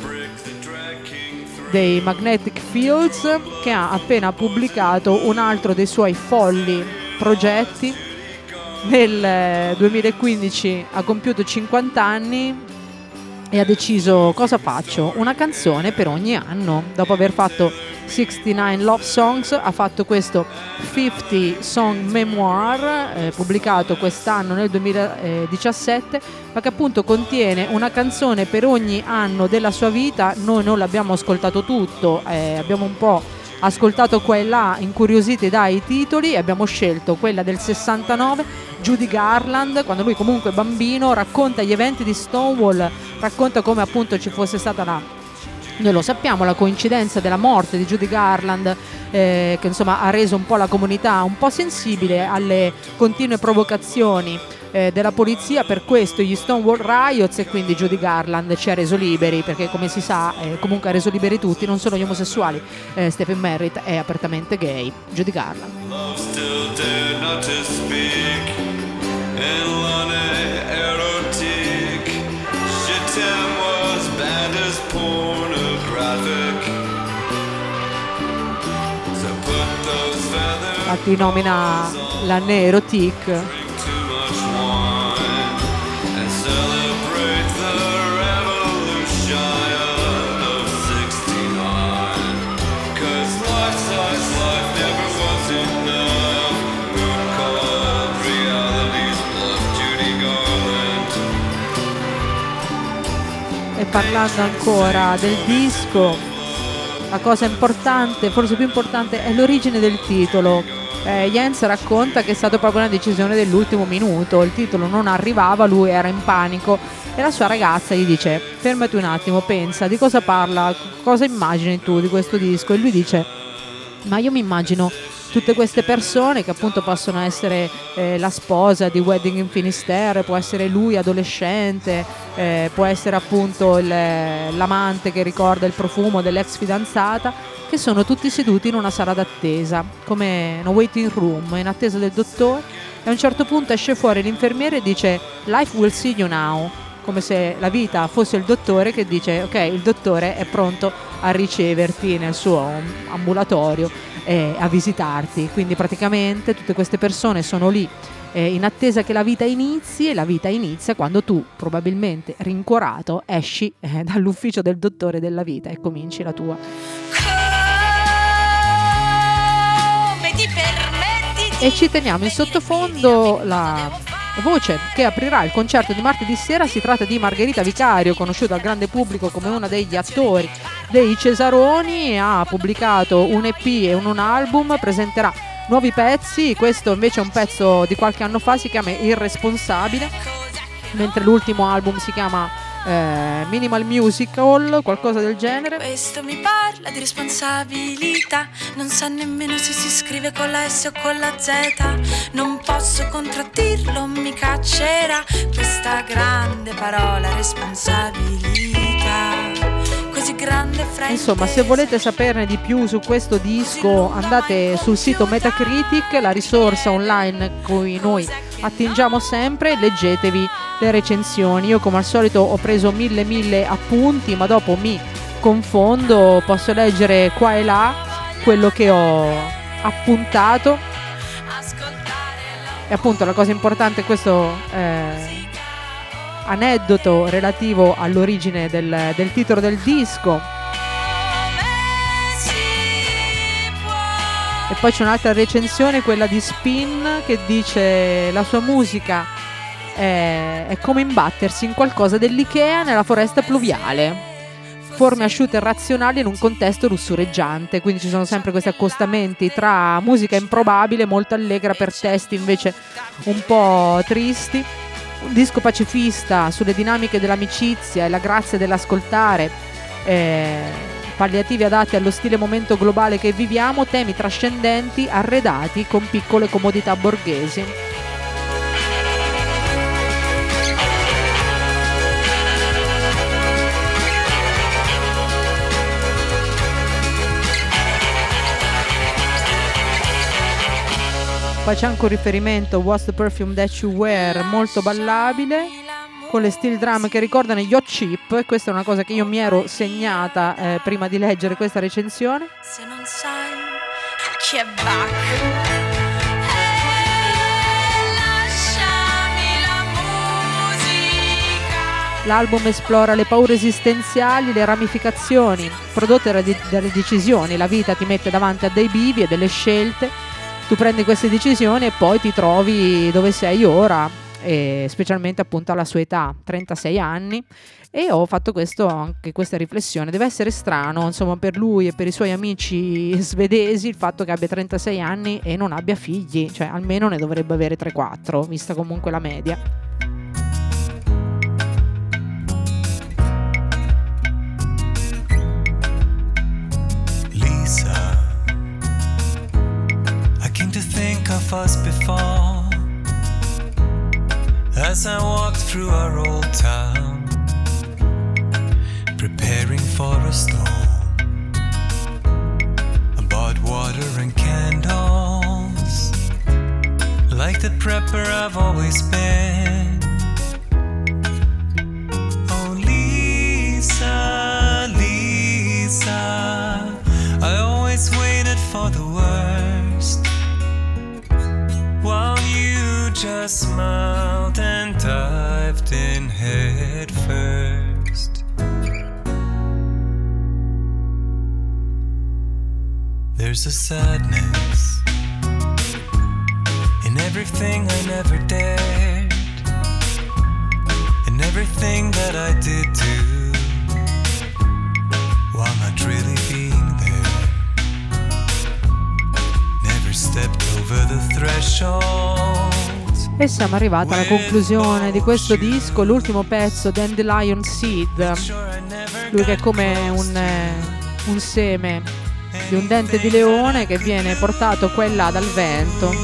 dei Magnetic Fields, che ha appena pubblicato un altro dei suoi folli progetti. Nel 2015 ha compiuto 50 anni e ha deciso: cosa faccio? Una canzone per ogni anno. Dopo aver fatto 69 Love Songs ha fatto questo 50 Song Memoir, pubblicato quest'anno nel 2017, ma che appunto contiene una canzone per ogni anno della sua vita. Noi non l'abbiamo ascoltato tutto, abbiamo un po' ascoltato qua e là, incuriositi dai titoli, e abbiamo scelto quella del 69, Judy Garland, quando lui comunque è bambino, racconta gli eventi di Stonewall, racconta come appunto ci fosse stata noi lo sappiamo, la coincidenza della morte di Judy Garland, che insomma ha reso un po' la comunità un po' sensibile alle continue provocazioni della polizia. Per questo gli Stonewall Riots, e quindi Judy Garland ci ha reso liberi, perché come si sa comunque ha reso liberi tutti, non solo gli omosessuali. Stephen Merritt è apertamente gay. Judy Garland. Love still dared not to speak, and Lonnie erotic. Shitam was bad as pornographic. So put those feathers. Infatti nomina la Nerotic. Too much wine and celebrate the revolution of 69. 'Cause life never was enough. Moon-colored realities bluff Judy Garland. E parlando ancora del disco, la cosa importante, forse più importante, è l'origine del titolo. Jens racconta che è stata proprio una decisione dell'ultimo minuto, il titolo non arrivava, lui era in panico e la sua ragazza gli dice: fermati un attimo, pensa, di cosa parla, cosa immagini tu di questo disco? E lui dice: ma io mi immagino tutte queste persone che appunto possono essere la sposa di Wedding in Finisterre, può essere lui adolescente, può essere appunto l'amante che ricorda il profumo dell'ex fidanzata, che sono tutti seduti in una sala d'attesa, come una waiting room, in attesa del dottore, e a un certo punto esce fuori l'infermiere e dice: life will see you now, come se la vita fosse il dottore che dice: ok, il dottore è pronto a riceverti nel suo ambulatorio e a visitarti. Quindi praticamente tutte queste persone sono lì in attesa che la vita inizi, e la vita inizia quando tu, probabilmente rincuorato, esci dall'ufficio del dottore della vita e cominci la tua. Come ti permetti di E ci teniamo in sottofondo la voce che aprirà il concerto di martedì sera. Si tratta di Margherita Vicario, conosciuta al grande pubblico come una degli attori dei Cesaroni, ha pubblicato un EP e un album, presenterà nuovi pezzi. Questo invece è un pezzo di qualche anno fa, si chiama Irresponsabile, mentre l'ultimo album si chiama Minimal Musical, qualcosa del genere. Questo mi parla di responsabilità, non sa nemmeno se si scrive con la S o con la Z. Non posso contraddirlo, mi caccerà questa grande parola responsabilità, così grande frente. Insomma, se volete saperne di più su questo disco, andate sul sito Metacritic, la risorsa online cui noi attingiamo sempre, leggetevi le recensioni. Io come al solito ho preso mille appunti, ma dopo mi confondo, posso leggere qua e là quello che ho appuntato. E appunto la cosa importante è questo aneddoto relativo all'origine del titolo del disco. E poi c'è un'altra recensione, quella di Spin, che dice: la sua musica è come imbattersi in qualcosa dell'Ikea nella foresta pluviale, forme asciutte e razionali in un contesto lussureggiante. Quindi ci sono sempre questi accostamenti tra musica improbabile, molto allegra, per testi invece un po' tristi. Un disco pacifista sulle dinamiche dell'amicizia e la grazia dell'ascoltare, palliativi adatti allo stile momento globale che viviamo, temi trascendenti arredati con piccole comodità borghesi. Poi c'è anche un riferimento, What's the Perfume That You Wear, molto ballabile, con le steel drum che ricordano gli Hot Chip. Questa è una cosa che io mi ero segnata prima di leggere questa recensione. Se non sai chi è Bach, lasciami la musica. L'album esplora le paure esistenziali, le ramificazioni prodotte dalle decisioni. La vita ti mette davanti a dei bivi e delle scelte. Tu prendi queste decisioni e poi ti trovi dove sei ora, e specialmente appunto alla sua età, 36 anni. E ho fatto anche questa riflessione: deve essere strano, insomma, per lui e per i suoi amici svedesi il fatto che abbia 36 anni e non abbia figli, cioè almeno ne dovrebbe avere 3-4, vista comunque la media. Lisa, I came to think of us before as I walked through our old town, preparing for a storm. I bought water and candles, like the prepper I've always been. Oh Lisa, Lisa, I always waited for the worst, while you just smiled and dived in head first. There's a sadness in everything I never dared, in everything that I did do, while not really being there. Never stepped over the threshold. E siamo arrivati alla conclusione di questo disco, l'ultimo pezzo, Dandelion Seed. Lui che è come un seme di un dente di leone che viene portato qua e là dal vento. Oh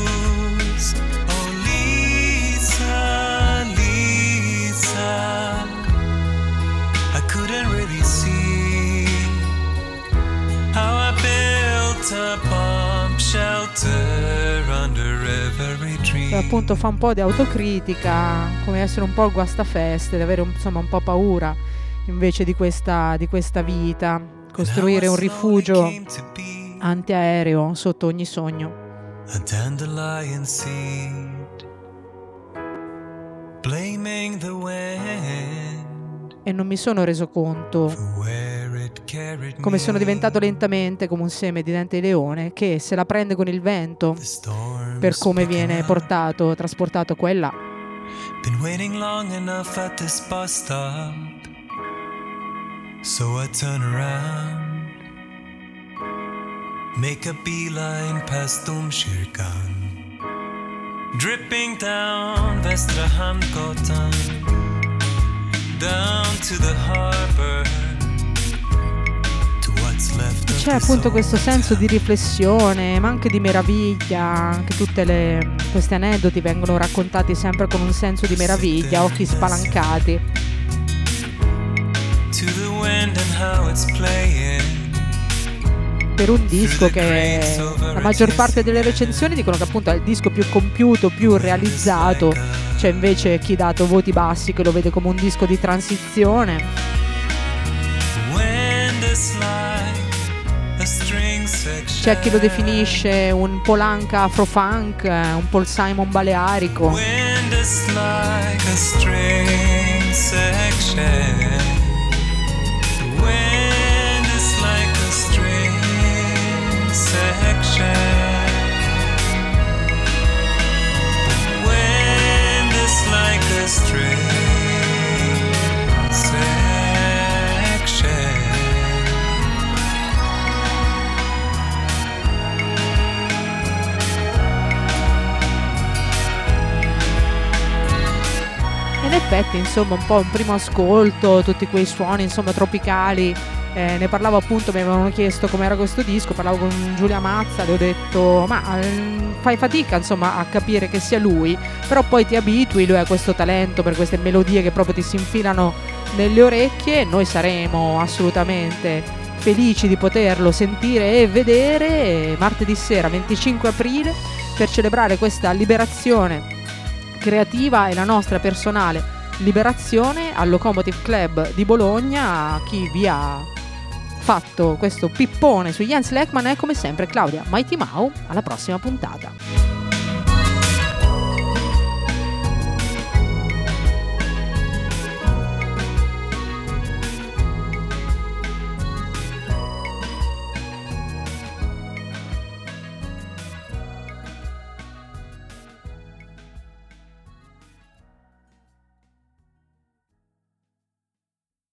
Lisa, Lisa, I couldn't really see how I built a bomb shelter under every tree. Appunto fa un po' di autocritica, come essere un po' guastafeste, di avere insomma un po' paura invece di questa vita, costruire un rifugio antiaereo sotto ogni sogno. A dandelion seed, blaming the wind, E non mi sono reso conto for where it carried come me. sono diventato lentamente come un seme di dente di leone che se la prende con il vento The storm's per come picking viene up. trasportato qua e là. Been waiting long enough at this bus stop So I turn around, make a beeline past Domkyrkan, dripping down Västra Hamngatan, down to the harbor, to what's left of C'è appunto questo senso di riflessione, ma anche di meraviglia, anche tutte questi aneddoti vengono raccontati sempre con un senso di meraviglia, occhi spalancati. to the wind and how it's playing. Per un disco che la maggior parte delle recensioni dicono che appunto è il disco più compiuto, più realizzato, c'è invece chi ha dato voti bassi che lo vede come un disco di transizione. C'è chi lo definisce un Polanca afrofunk, un Paul Simon balearico. In effetti, insomma, un po' un primo ascolto, tutti quei suoni, insomma, tropicali. Ne parlavo appunto, mi avevano chiesto com'era questo disco, parlavo con Giulia Mazza, le ho detto ma fai fatica insomma a capire che sia lui, però poi ti abitui, lui ha questo talento per queste melodie che proprio ti si infilano nelle orecchie e noi saremo assolutamente felici di poterlo sentire e vedere martedì sera 25 aprile per celebrare questa liberazione creativa e la nostra personale liberazione al Locomotive Club di Bologna. Chi vi ha fatto questo pippone su Jens Lekman è come sempre Claudia Mighty Mau. Alla prossima puntata.